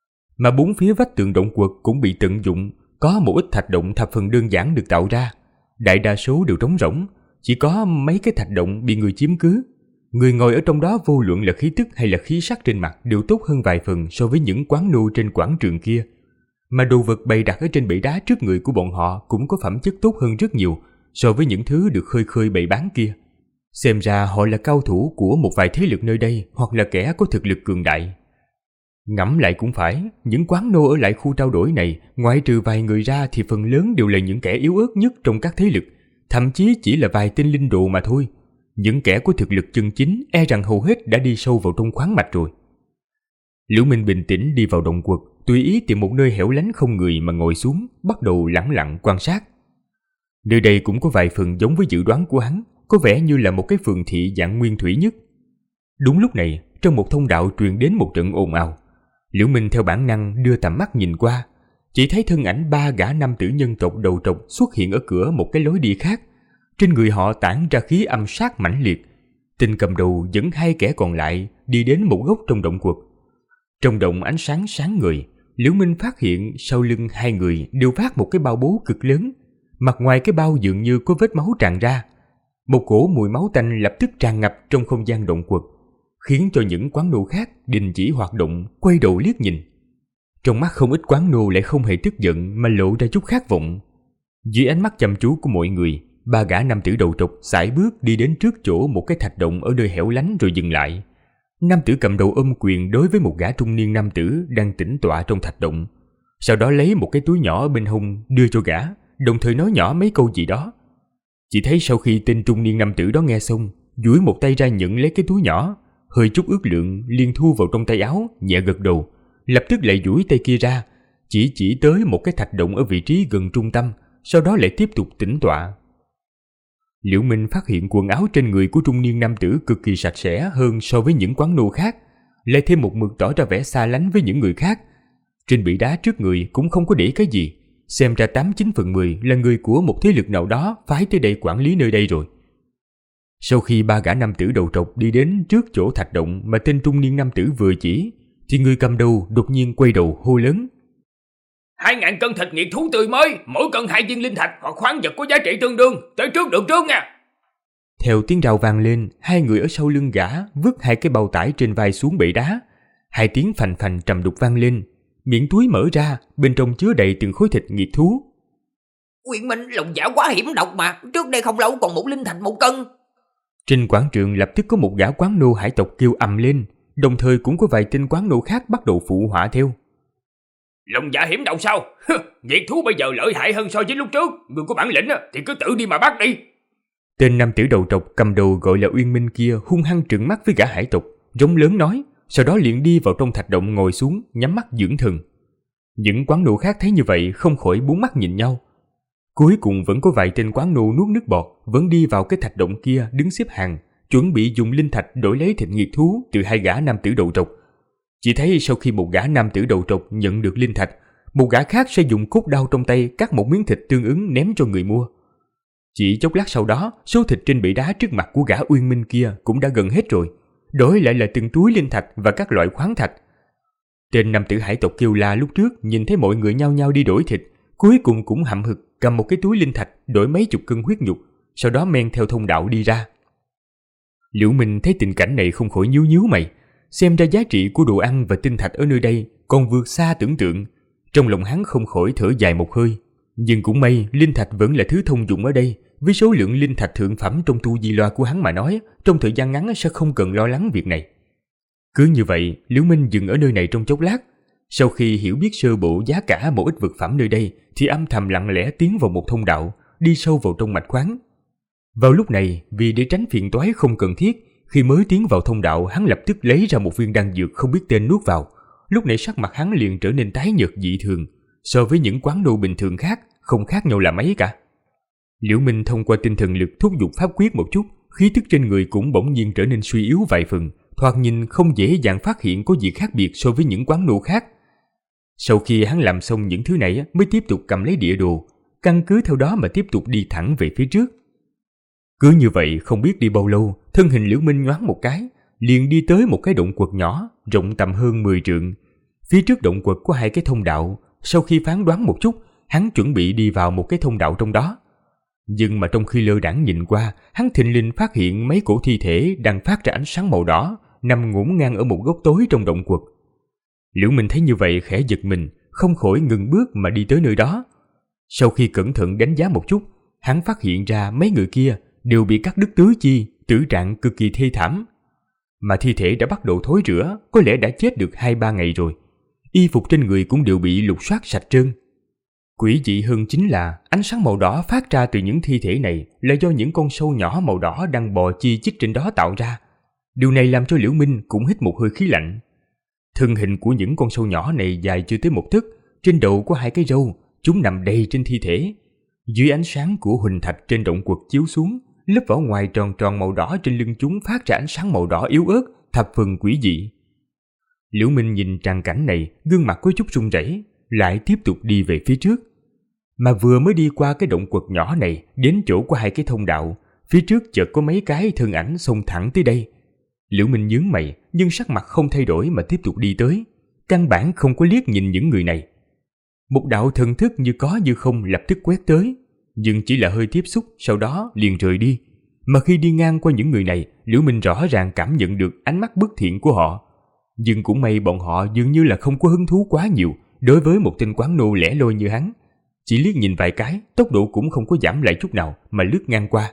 Mà bốn phía vách tường động quật cũng bị tận dụng, có một ít thạch động thập phần đơn giản được tạo ra, đại đa số đều trống rỗng, chỉ có mấy cái thạch động bị người chiếm cứ. Người ngồi ở trong đó vô luận là khí tức hay là khí sắc trên mặt đều tốt hơn vài phần so với những quán nô trên quảng trường kia. Mà đồ vật bày đặt ở trên bệ đá trước người của bọn họ cũng có phẩm chất tốt hơn rất nhiều so với những thứ được khơi khơi bày bán kia. Xem ra họ là cao thủ của một vài thế lực nơi đây, hoặc là kẻ có thực lực cường đại. Ngẫm lại cũng phải, những quán nô ở lại khu trao đổi này, ngoại trừ vài người ra thì phần lớn đều là những kẻ yếu ớt nhất trong các thế lực, thậm chí chỉ là vài tên linh đồ mà thôi. Những kẻ có thực lực chân chính e rằng hầu hết đã đi sâu vào trong khoáng mạch rồi. Liễu Minh bình tĩnh đi vào động quật, tùy ý tìm một nơi hẻo lánh không người mà ngồi xuống, bắt đầu lẳng lặng quan sát. Nơi đây cũng có vài phần giống với dự đoán của hắn, có vẻ như là một cái phường thị dạng nguyên thủy nhất. Đúng lúc này, trong một thông đạo truyền đến một trận ồn ào. Liễu Minh theo bản năng đưa tầm mắt nhìn qua, chỉ thấy thân ảnh 3 gã nam tử nhân tộc đầu trọc xuất hiện ở cửa một cái lối đi khác. Trên người họ tản ra khí âm sát mãnh liệt. Tên cầm đầu dẫn 2 kẻ còn lại đi đến một góc trong động quật. Trong động ánh sáng sáng ngời, Liễu Minh phát hiện sau lưng 2 người đều vác một cái bao bố cực lớn. Mặt ngoài cái bao dường như có vết máu tràn ra. Một cỗ mùi máu tanh lập tức tràn ngập trong không gian động quật, khiến cho những quán nô khác đình chỉ hoạt động, quay đầu liếc nhìn. Trong mắt không ít quán nô lại không hề tức giận mà lộ ra chút khát vọng. Dưới ánh mắt chăm chú của mọi người, 3 gã nam tử đầu trọc sải bước đi đến trước chỗ một cái thạch động ở nơi hẻo lánh rồi dừng lại. Nam tử cầm đầu ôm quyền đối với một gã trung niên nam tử đang tĩnh tọa trong thạch động. Sau đó lấy một cái túi nhỏ ở bên hông đưa cho gã, đồng thời nói nhỏ mấy câu gì đó. Chỉ thấy sau khi tên trung niên nam tử đó nghe xong, duỗi một tay ra nhận lấy cái túi nhỏ, hơi chút ước lượng liền thu vào trong tay áo, nhẹ gật đầu, lập tức lại duỗi tay kia ra, chỉ tới một cái thạch động ở vị trí gần trung tâm, sau đó lại tiếp tục tĩnh tọa. Liễu Minh phát hiện quần áo trên người của trung niên nam tử cực kỳ sạch sẽ hơn so với những quán nô khác, lại thêm một mực tỏ ra vẻ xa lánh với những người khác. Trên bệ đá trước người cũng không có để cái gì, xem ra 89 phần 10 là người của một thế lực nào đó phái tới đây quản lý nơi đây rồi. Sau khi 3 gã nam tử đầu trọc đi đến trước chỗ thạch động mà tên trung niên nam tử vừa chỉ, thì người cầm đầu đột nhiên quay đầu hô lớn: 2.000 cân thịt nghiệt thú tươi mới, mỗi cân 2 viên linh thạch hoặc khoáng vật có giá trị tương đương, tới trước được trước nha. Theo tiếng rào vang lên, 2 người ở sau lưng gã vứt 2 cái bao tải trên vai xuống bệ đá. 2 tiếng phành phành trầm đục vang lên, miệng túi mở ra, bên trong chứa đầy từng khối thịt nghiệt thú. Uyển Minh, lòng dạ quá hiểm độc mà, trước đây không lâu còn 1 linh thạch 1 cân. Trên quảng trường lập tức có một gã quán nô hải tộc kêu ầm lên, đồng thời cũng có vài tên quán nô khác bắt đầu phụ họa theo. Lòng dạ hiểm độc sao? Nghiệt thú bây giờ lợi hại hơn so với lúc trước, người có bản lĩnh thì cứ tự đi mà bắt đi. Tên nam tử đầu trọc cầm đầu gọi là Uyên Minh kia hung hăng trừng mắt với gã hải tộc, rống lớn nói, sau đó liền đi vào trong thạch động ngồi xuống, nhắm mắt dưỡng thần. Những quán nô khác thấy như vậy không khỏi bốn mắt nhìn nhau. Cuối cùng vẫn có vài tên quán nô nuốt nước bọt, vẫn đi vào cái thạch động kia đứng xếp hàng, chuẩn bị dùng linh thạch đổi lấy thịt nghiệt thú từ 2 gã nam tử đầu trọc. Chỉ thấy sau khi một gã nam tử đầu trọc nhận được linh thạch, một gã khác sẽ dùng cốt đao trong tay cắt một miếng thịt tương ứng ném cho người mua. Chỉ chốc lát sau đó, số thịt trên bệ đá trước mặt của gã Uyên Minh kia cũng đã gần hết rồi, đổi lại là từng túi linh thạch và các loại khoáng thạch. Tên nam tử hải tộc kêu la lúc trước nhìn thấy mọi người nhao nhao đi đổi thịt, cuối cùng cũng hậm hực cầm một cái túi linh thạch đổi mấy chục cân huyết nhục, sau đó men theo thông đạo đi ra. Liễu Minh thấy tình cảnh này không khỏi nhíu nhíu mày, xem ra giá trị của đồ ăn và tinh thạch ở nơi đây còn vượt xa tưởng tượng. Trong lòng hắn không khỏi thở dài một hơi, nhưng cũng may linh thạch vẫn là thứ thông dụng ở đây. Với số lượng linh thạch thượng phẩm trong tu di loa của hắn mà nói, trong thời gian ngắn sẽ không cần lo lắng việc này. Cứ như vậy, Liễu Minh dừng ở nơi này trong chốc lát. Sau khi hiểu biết sơ bộ giá cả một ít vật phẩm nơi đây, thì âm thầm lặng lẽ tiến vào một thông đạo, đi sâu vào trong mạch khoáng. Vào lúc này, vì để tránh phiền toái không cần thiết, khi mới tiến vào thông đạo, hắn lập tức lấy ra một viên đan dược không biết tên nuốt vào. Lúc này sắc mặt hắn liền trở nên tái nhợt dị thường, so với những quán nô bình thường khác, không khác nhau là mấy cả. Liễu Minh thông qua tinh thần lực thúc giục pháp quyết một chút, khí tức trên người cũng bỗng nhiên trở nên suy yếu vài phần, thoạt nhìn không dễ dàng phát hiện có gì khác biệt so với những quán nô khác. Sau khi hắn làm xong những thứ này mới tiếp tục cầm lấy địa đồ, căn cứ theo đó mà tiếp tục đi thẳng về phía trước. Cứ như vậy không biết đi bao lâu, thân hình Liễu Minh nhoáng một cái, liền đi tới một cái động quật nhỏ, rộng tầm hơn 10 trượng. Phía trước động quật có 2 cái thông đạo, sau khi phán đoán một chút, hắn chuẩn bị đi vào một cái thông đạo trong đó. Nhưng mà trong khi lơ đãng nhìn qua, hắn thình lình phát hiện mấy cổ thi thể đang phát ra ánh sáng màu đỏ, nằm ngổn ngang ở một góc tối trong động quật. Liễu Minh thấy như vậy khẽ giật mình, không khỏi ngừng bước mà đi tới nơi đó. Sau khi cẩn thận đánh giá một chút, hắn phát hiện ra mấy người kia đều bị cắt đứt tứ chi, tử trạng cực kỳ thê thảm. Mà thi thể đã bắt đầu thối rữa, có lẽ đã chết được 2-3 ngày rồi. Y phục trên người cũng đều bị lục soát sạch trơn. Quỷ dị hơn chính là ánh sáng màu đỏ phát ra từ những thi thể này là do những con sâu nhỏ màu đỏ đang bò chi chít trên đó tạo ra. Điều này làm cho Liễu Minh cũng hít một hơi khí lạnh. Thân hình của những con sâu nhỏ này dài chưa tới 1 tấc, trên đầu có 2 cái râu, chúng nằm đầy trên thi thể. Dưới ánh sáng của huỳnh thạch trên động quật chiếu xuống, lớp vỏ ngoài tròn tròn màu đỏ trên lưng chúng phát ra ánh sáng màu đỏ yếu ớt, thập phần quỷ dị. Liễu Minh nhìn tràng cảnh này, gương mặt có chút run rẩy, lại tiếp tục đi về phía trước. Mà vừa mới đi qua cái động quật nhỏ này, đến chỗ có 2 cái thông đạo, phía trước chợt có mấy cái thân ảnh xông thẳng tới đây. Liễu Minh nhướng mày, nhưng sắc mặt không thay đổi mà tiếp tục đi tới, căn bản không có liếc nhìn những người này. Một đạo thần thức như có như không lập tức quét tới, nhưng chỉ là hơi tiếp xúc, sau đó liền rời đi. Mà khi đi ngang qua những người này, Liễu Minh rõ ràng cảm nhận được ánh mắt bất thiện của họ. Nhưng cũng may bọn họ dường như là không có hứng thú quá nhiều đối với một tên quán nô lẻ loi như hắn. Chỉ liếc nhìn vài cái, tốc độ cũng không có giảm lại chút nào mà lướt ngang qua.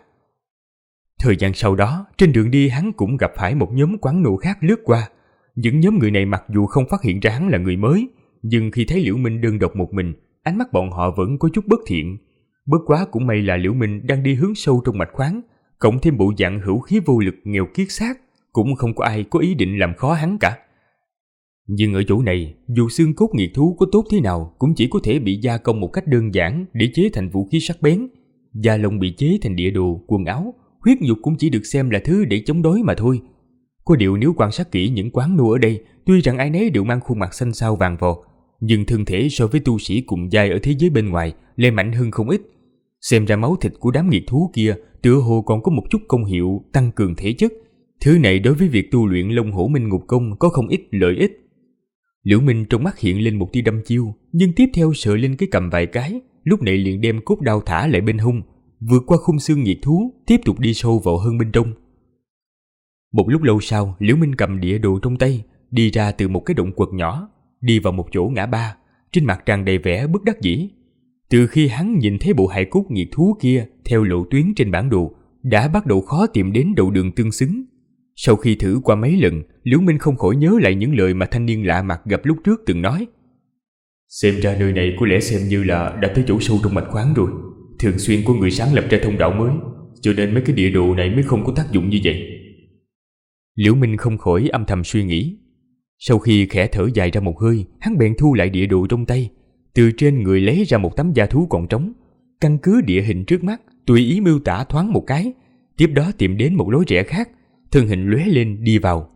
Thời gian sau đó, trên đường đi hắn cũng gặp phải một nhóm quán nô khác lướt qua. Những nhóm người này mặc dù không phát hiện ra hắn là người mới, nhưng khi thấy Liễu Minh đơn độc một mình, ánh mắt bọn họ vẫn có chút bất thiện. Bất quá cũng may là Liễu Minh đang đi hướng sâu trong mạch khoáng, cộng thêm bộ dạng hữu khí vô lực nghèo kiết xác, cũng không có ai có ý định làm khó hắn cả. Nhưng ở chỗ này, dù xương cốt nghiệt thú có tốt thế nào cũng chỉ có thể bị gia công một cách đơn giản để chế thành vũ khí sắc bén. Da lông bị chế thành địa đồ, quần áo, huyết nhục cũng chỉ được xem là thứ để chống đối mà thôi. Có điều nếu quan sát kỹ những quán nô ở đây, tuy rằng ai nấy đều mang khuôn mặt xanh xao vàng vọt, nhưng thân thể so với tu sĩ cùng giai ở thế giới bên ngoài lại mạnh hơn không ít. Xem ra máu thịt của đám nghiệt thú kia tựa hồ còn có một chút công hiệu tăng cường thể chất. Thứ này đối với việc tu luyện Long Hổ Minh Ngục Công có không ít lợi ích. Liễu Minh trong mắt hiện lên một tia đăm chiêu, nhưng tiếp theo sờ lên cái cầm vài cái, lúc này liền đem cốt đao thả lại bên hông, vượt qua khung xương nghiệt thú, tiếp tục đi sâu vào hơn bên trong. Một lúc lâu sau, Liễu Minh cầm địa đồ trong tay, đi ra từ một cái động quật nhỏ, đi vào một chỗ ngã ba, trên mặt tràn đầy vẻ bất đắc dĩ. Từ khi hắn nhìn thấy bộ hài cốt nghiệt thú kia theo lộ tuyến trên bản đồ, đã bắt đầu khó tìm đến đầu đường tương xứng. Sau khi thử qua mấy lần, Liễu Minh không khỏi nhớ lại những lời mà thanh niên lạ mặt gặp lúc trước từng nói. Xem ra nơi này có lẽ xem như là đã tới chỗ sâu trong mạch khoáng rồi. Thường xuyên có người sáng lập ra thông đạo mới, cho nên mấy cái địa đồ này mới không có tác dụng như vậy. Liễu Minh không khỏi âm thầm suy nghĩ. Sau khi khẽ thở dài ra một hơi, hắn bèn thu lại địa đồ trong tay, từ trên người lấy ra một tấm da thú còn trống, căn cứ địa hình trước mắt tùy ý miêu tả thoáng một cái, tiếp đó tìm đến một lối rẽ khác, thân hình lóe lên đi vào.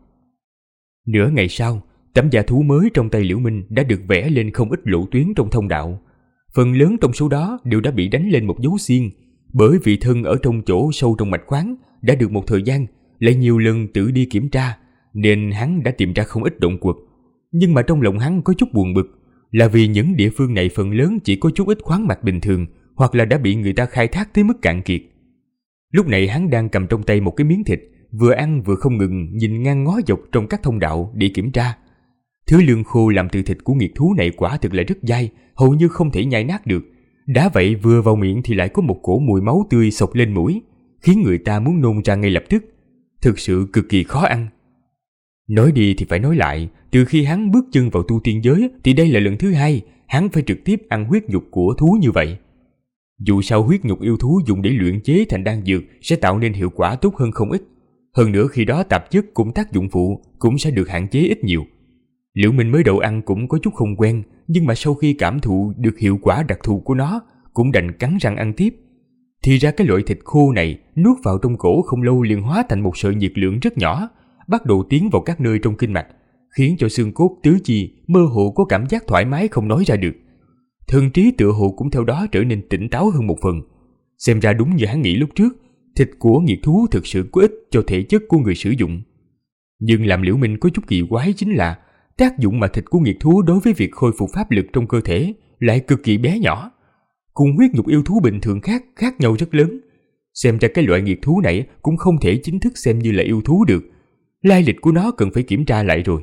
Nửa ngày sau, tấm da thú mới trong tay Liễu Minh đã được vẽ lên không ít lộ tuyến trong thông đạo. Phần lớn trong số đó đều đã bị đánh lên một dấu xiên, bởi vì thân ở trong chỗ sâu trong mạch khoáng đã được một thời gian, lại nhiều lần tự đi kiểm tra, nên hắn đã tìm ra không ít động quật. Nhưng mà trong lòng hắn có chút buồn bực, là vì những địa phương này phần lớn chỉ có chút ít khoáng mạch bình thường, hoặc là đã bị người ta khai thác tới mức cạn kiệt. Lúc này hắn đang cầm trong tay một cái miếng thịt, vừa ăn vừa không ngừng nhìn ngang ngó dọc trong các thông đạo để kiểm tra. Thứ lương khô làm từ thịt của nghiệt thú này quả thực là rất dai, hầu như không thể nhai nát được. Đã vậy vừa vào miệng thì lại có một cổ mùi máu tươi xộc lên mũi, khiến người ta muốn nôn ra ngay lập tức. Thực sự cực kỳ khó ăn. Nói đi thì phải nói lại, từ khi hắn bước chân vào tu tiên giới thì đây là lần thứ hai hắn phải trực tiếp ăn huyết nhục của thú như vậy. Dù sao huyết nhục yêu thú dùng để luyện chế thành đan dược sẽ tạo nên hiệu quả tốt hơn không ít. Hơn nữa khi đó tạp chất cũng tác dụng phụ cũng sẽ được hạn chế ít nhiều. Liễu Minh mới đầu ăn cũng có chút không quen, nhưng mà sau khi cảm thụ được hiệu quả đặc thù của nó, cũng đành cắn răng ăn tiếp. Thì ra cái loại thịt khô này nuốt vào trong cổ không lâu liền hóa thành một sợi nhiệt lượng rất nhỏ, bắt đầu tiến vào các nơi trong kinh mạch, khiến cho xương cốt tứ chi mơ hồ có cảm giác thoải mái không nói ra được. Thần trí tựa hồ cũng theo đó trở nên tỉnh táo hơn một phần. Xem ra đúng như hắn nghĩ lúc trước, thịt của nghiệt thú thực sự có ích cho thể chất của người sử dụng. Nhưng làm Liễu Minh có chút kỳ quái chính là tác dụng mà thịt của nghiệt thú đối với việc khôi phục pháp lực trong cơ thể lại cực kỳ bé nhỏ. Cùng huyết nhục yêu thú bình thường khác nhau rất lớn. Xem ra cái loại nghiệt thú này cũng không thể chính thức xem như là yêu thú được. Lai lịch của nó cần phải kiểm tra lại rồi.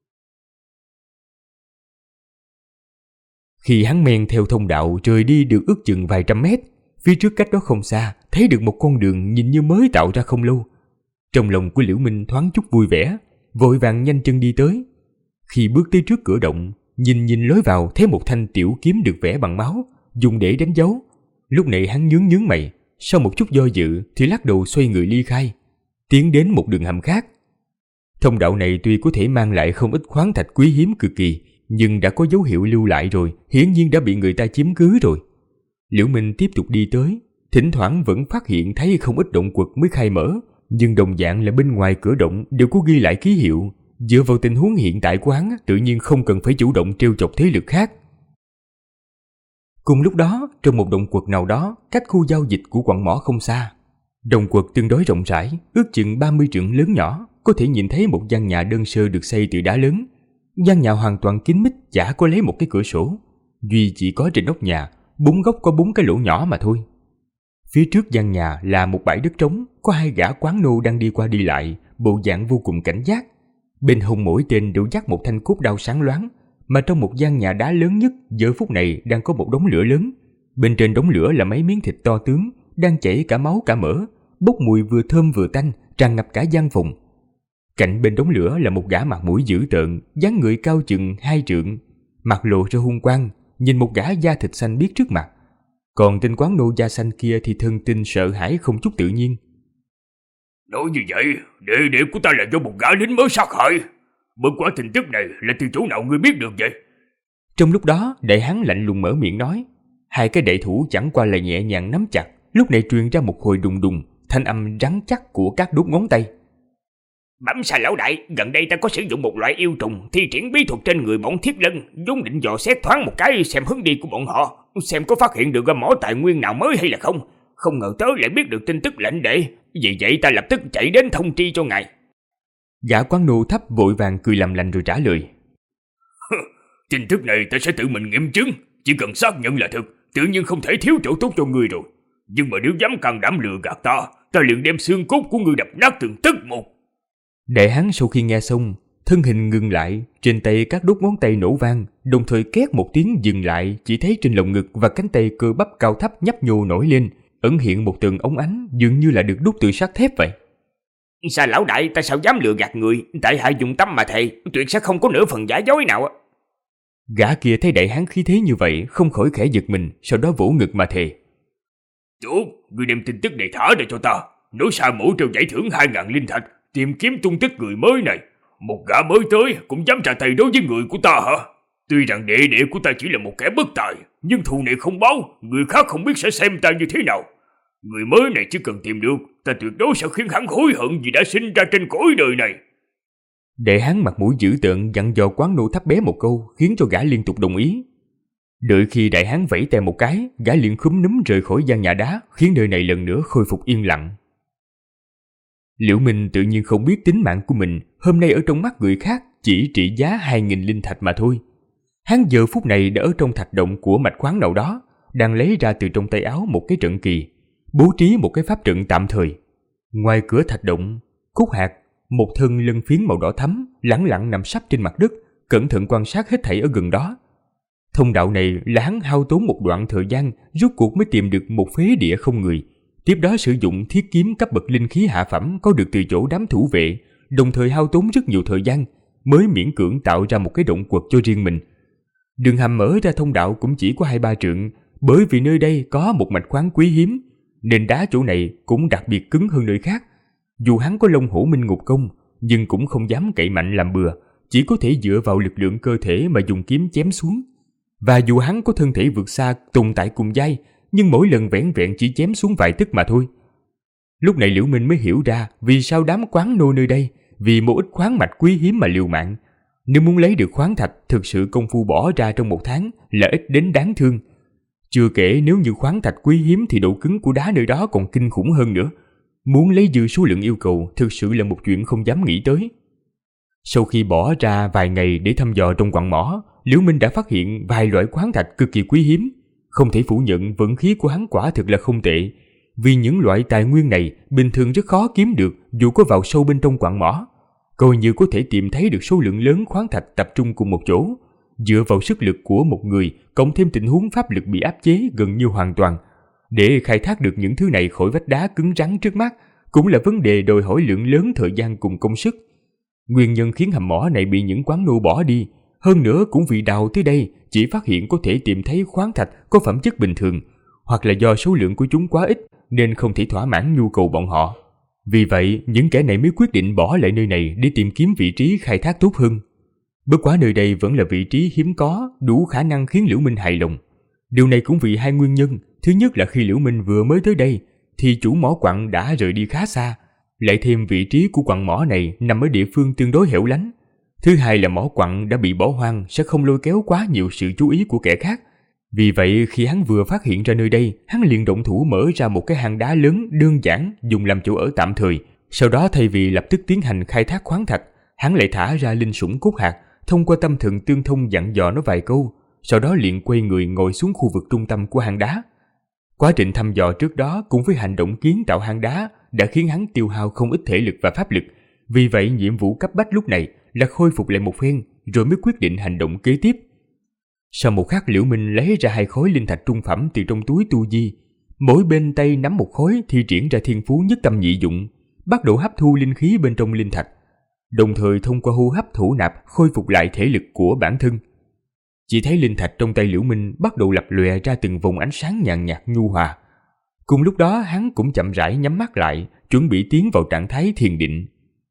Khi hắn men theo thông đạo rời đi được ước chừng vài trăm mét, phía trước cách đó không xa thấy được một con đường nhìn như mới tạo ra không lâu. Trong lòng của Liễu Minh thoáng chút vui vẻ, vội vàng nhanh chân đi tới. Khi bước tới trước cửa động, nhìn lối vào thấy một thanh tiểu kiếm được vẽ bằng máu, dùng để đánh dấu. Lúc này hắn nhướng mày, sau một chút do dự thì lắc đầu xoay người ly khai, tiến đến một đường hầm khác. Thông đạo này tuy có thể mang lại không ít khoáng thạch quý hiếm cực kỳ, nhưng đã có dấu hiệu lưu lại rồi, hiển nhiên đã bị người ta chiếm cứ rồi. Liễu Minh tiếp tục đi tới, thỉnh thoảng vẫn phát hiện thấy không ít động quật mới khai mở, nhưng đồng dạng là bên ngoài cửa động đều có ghi lại ký hiệu. Dựa vào tình huống hiện tại của hắn, tự nhiên không cần phải chủ động trêu chọc thế lực khác. Cùng lúc đó, trong một động quật nào đó, cách khu giao dịch của quặng mỏ không xa, động quật tương đối rộng rãi, ước chừng 30 trượng lớn nhỏ, có thể nhìn thấy một gian nhà đơn sơ được xây từ đá lớn. Gian nhà hoàn toàn kín mít, chả có lấy một cái cửa sổ, duy chỉ có trên nóc nhà 4 góc có 4 cái lỗ nhỏ mà thôi. Phía trước gian nhà là một bãi đất trống, có 2 gã quán nô đang đi qua đi lại, bộ dạng vô cùng cảnh giác. Bên hông mỗi tên đều dắt một thanh cốt đao sáng loáng, mà trong một gian nhà đá lớn nhất giờ phút này đang có một đống lửa lớn. Bên trên đống lửa là mấy miếng thịt to tướng, đang chảy cả máu cả mỡ, bốc mùi vừa thơm vừa tanh, tràn ngập cả gian phòng. Cạnh bên đống lửa là một gã mặt mũi dữ tợn, dáng người cao chừng 2 trượng, mặt lộ ra hung quang, nhìn một gã da thịt xanh biếc trước mặt. Còn tên quán nô da xanh kia thì thân tin sợ hãi không chút tự nhiên. Nói như vậy, đệ của ta là do một gã lính mới sát hại. Bất quá tin tức này là từ chỗ nào ngươi biết được vậy? Trong lúc đó, đại hán lạnh lùng mở miệng nói. 2 cái đệ thủ chẳng qua là nhẹ nhàng nắm chặt, lúc này truyền ra một hồi đùng đùng, thanh âm rắn chắc của các đốt ngón tay. Bẩm Sa lão đại, gần đây ta có sử dụng một loại yêu trùng thi triển bí thuật trên người bọn Thiết Lân, vốn định dò xét thoáng một cái xem hướng đi của bọn họ, xem có phát hiện được mỏ tài nguyên nào mới hay là không. Không ngờ tới lại biết được tin tức lệnh đệ, vì vậy ta lập tức chạy đến thông tri cho ngài. Gã quán nô thấp vội vàng cười làm lành rồi trả lời. Tin tức này ta sẽ tự mình nghiệm chứng, chỉ cần xác nhận là thật, tự nhiên không thể thiếu chỗ tốt cho ngươi rồi. Nhưng mà nếu dám can đảm lừa gạt ta liền đem xương cốt của ngươi đập nát từng tấc một. Đại hán sau khi nghe xong, thân hình ngừng lại, trên tay các đốt ngón tay nổ vang, đồng thời két một tiếng dừng lại, chỉ thấy trên lồng ngực và cánh tay cơ bắp cao thấp nhấp nhô nổi lên, ẩn hiện một tầng óng ánh dường như là được đúc từ sắt thép vậy. Sa lão đại, ta sao dám lừa gạt người, tại hạ dùng tâm mà thề, tuyệt sẽ không có nửa phần giả dối nào. Gã kia thấy đại hán khí thế như vậy, không khỏi khẽ giật mình, sau đó vỗ ngực mà thề. Tốt, ngươi đem tin tức này thả ra cho ta, nói Sa mổ treo giải thưởng 2.000 linh thạch, tìm kiếm tung tích người mới này. Một gã mới tới cũng dám ra tay đối với người của ta hả? Tuy rằng đệ của ta chỉ là một kẻ bất tài, nhưng thù này không báo, người khác không biết sẽ xem ta như thế nào. Người mới này chỉ cần tìm được, ta tuyệt đối sẽ khiến hắn hối hận vì đã sinh ra trên cõi đời này. Đệ hán mặt mũi dữ tợn dặn dò quán nô thấp bé một câu, khiến cho gã liên tục đồng ý. Đợi khi đại hán vẫy tay một cái, gã liền khúm núm rời khỏi gian nhà đá, khiến nơi này lần nữa khôi phục yên lặng. Liễu Minh tự nhiên không biết tính mạng của mình hôm nay ở trong mắt người khác chỉ trị giá 2.000 linh thạch mà thôi. Hắn giờ phút này đã ở trong thạch động của mạch khoáng nào đó, đang lấy ra từ trong tay áo một cái trận kỳ, bố trí một cái pháp trận tạm thời. Ngoài cửa thạch động, Cúc Hạc, một thân lân phiến màu đỏ thắm, lẳng lặng nằm sấp trên mặt đất, cẩn thận quan sát hết thảy ở gần đó. Thông đạo này là hắn hao tốn một đoạn thời gian, rốt cuộc mới tìm được một phế địa không người. Tiếp đó sử dụng thiết kiếm cấp bậc linh khí hạ phẩm có được từ chỗ đám thủ vệ, đồng thời hao tốn rất nhiều thời gian, mới miễn cưỡng tạo ra một cái động quật cho riêng mình. Đường hầm mở ra thông đạo cũng chỉ có 2-3 trượng, bởi vì nơi đây có một mạch khoáng quý hiếm, nên đá chỗ này cũng đặc biệt cứng hơn nơi khác. Dù hắn có Long Hổ Minh Ngục Công, nhưng cũng không dám cậy mạnh làm bừa, chỉ có thể dựa vào lực lượng cơ thể mà dùng kiếm chém xuống. Và dù hắn có thân thể vượt xa tồn tại cùng giai, nhưng mỗi lần vẻn vẹn chỉ chém xuống vài tấc mà thôi. Lúc này Liễu Minh mới hiểu ra vì sao đám quán nô nơi đây vì một ít khoáng mạch quý hiếm mà liều mạng. Nếu muốn lấy được khoáng thạch, thực sự công phu bỏ ra trong 1 tháng là ít đến đáng thương. Chưa kể nếu như khoáng thạch quý hiếm thì độ cứng của đá nơi đó còn kinh khủng hơn nữa. Muốn lấy dư số lượng yêu cầu thực sự là một chuyện không dám nghĩ tới. Sau khi bỏ ra vài ngày để thăm dò trong quặng mỏ, Liễu Minh đã phát hiện vài loại khoáng thạch cực kỳ quý hiếm. Không thể phủ nhận vận khí của hắn quả thực là không tệ, vì những loại tài nguyên này bình thường rất khó kiếm được dù có vào sâu bên trong quặng mỏ. Coi như có thể tìm thấy được số lượng lớn khoáng thạch tập trung cùng một chỗ. Dựa vào sức lực của một người, cộng thêm tình huống pháp lực bị áp chế gần như hoàn toàn, để khai thác được những thứ này khỏi vách đá cứng rắn trước mắt, cũng là vấn đề đòi hỏi lượng lớn thời gian cùng công sức. Nguyên nhân khiến hầm mỏ này bị những quán nô bỏ đi, hơn nữa cũng vì đào tới đây chỉ phát hiện có thể tìm thấy khoáng thạch có phẩm chất bình thường, hoặc là do số lượng của chúng quá ít nên không thể thỏa mãn nhu cầu bọn họ. Vì vậy, những kẻ này mới quyết định bỏ lại nơi này để tìm kiếm vị trí khai thác tốt hơn. Bất quá nơi đây vẫn là vị trí hiếm có, đủ khả năng khiến Liễu Minh hài lòng. Điều này cũng vì hai nguyên nhân. Thứ nhất là khi Liễu Minh vừa mới tới đây thì chủ mỏ quặng đã rời đi khá xa, lại thêm vị trí của quặng mỏ này nằm ở địa phương tương đối hẻo lánh. Thứ hai là mỏ quặng đã bị bỏ hoang sẽ không lôi kéo quá nhiều sự chú ý của kẻ khác. Vì vậy khi hắn vừa phát hiện ra nơi đây, hắn liền động thủ mở ra một cái hang đá lớn đơn giản dùng làm chỗ ở tạm thời. Sau đó thay vì lập tức tiến hành khai thác khoáng thạch, hắn lại thả ra linh sủng cốt hạt, thông qua tâm thần tương thông dặn dò nó vài câu, sau đó liền quay người ngồi xuống khu vực trung tâm của hang đá. Quá trình thăm dò trước đó cùng với hành động kiến tạo hang đá đã khiến hắn tiêu hao không ít thể lực và pháp lực. Vì vậy nhiệm vụ cấp bách lúc này là khôi phục lại một phen rồi mới quyết định hành động kế tiếp. Sau một khắc, Liễu Minh lấy ra 2 khối linh thạch trung phẩm từ trong túi tu di, mỗi bên tay nắm một khối thi triển ra thiên phú nhất tâm nhị dụng, bắt đầu hấp thu linh khí bên trong linh thạch, đồng thời thông qua hô hấp thổ nạp khôi phục lại thể lực của bản thân. Chỉ thấy linh thạch trong tay Liễu Minh bắt đầu lập lòe ra từng vòng ánh sáng nhàn nhạt nhu hòa. Cùng lúc đó hắn cũng chậm rãi nhắm mắt lại, chuẩn bị tiến vào trạng thái thiền định.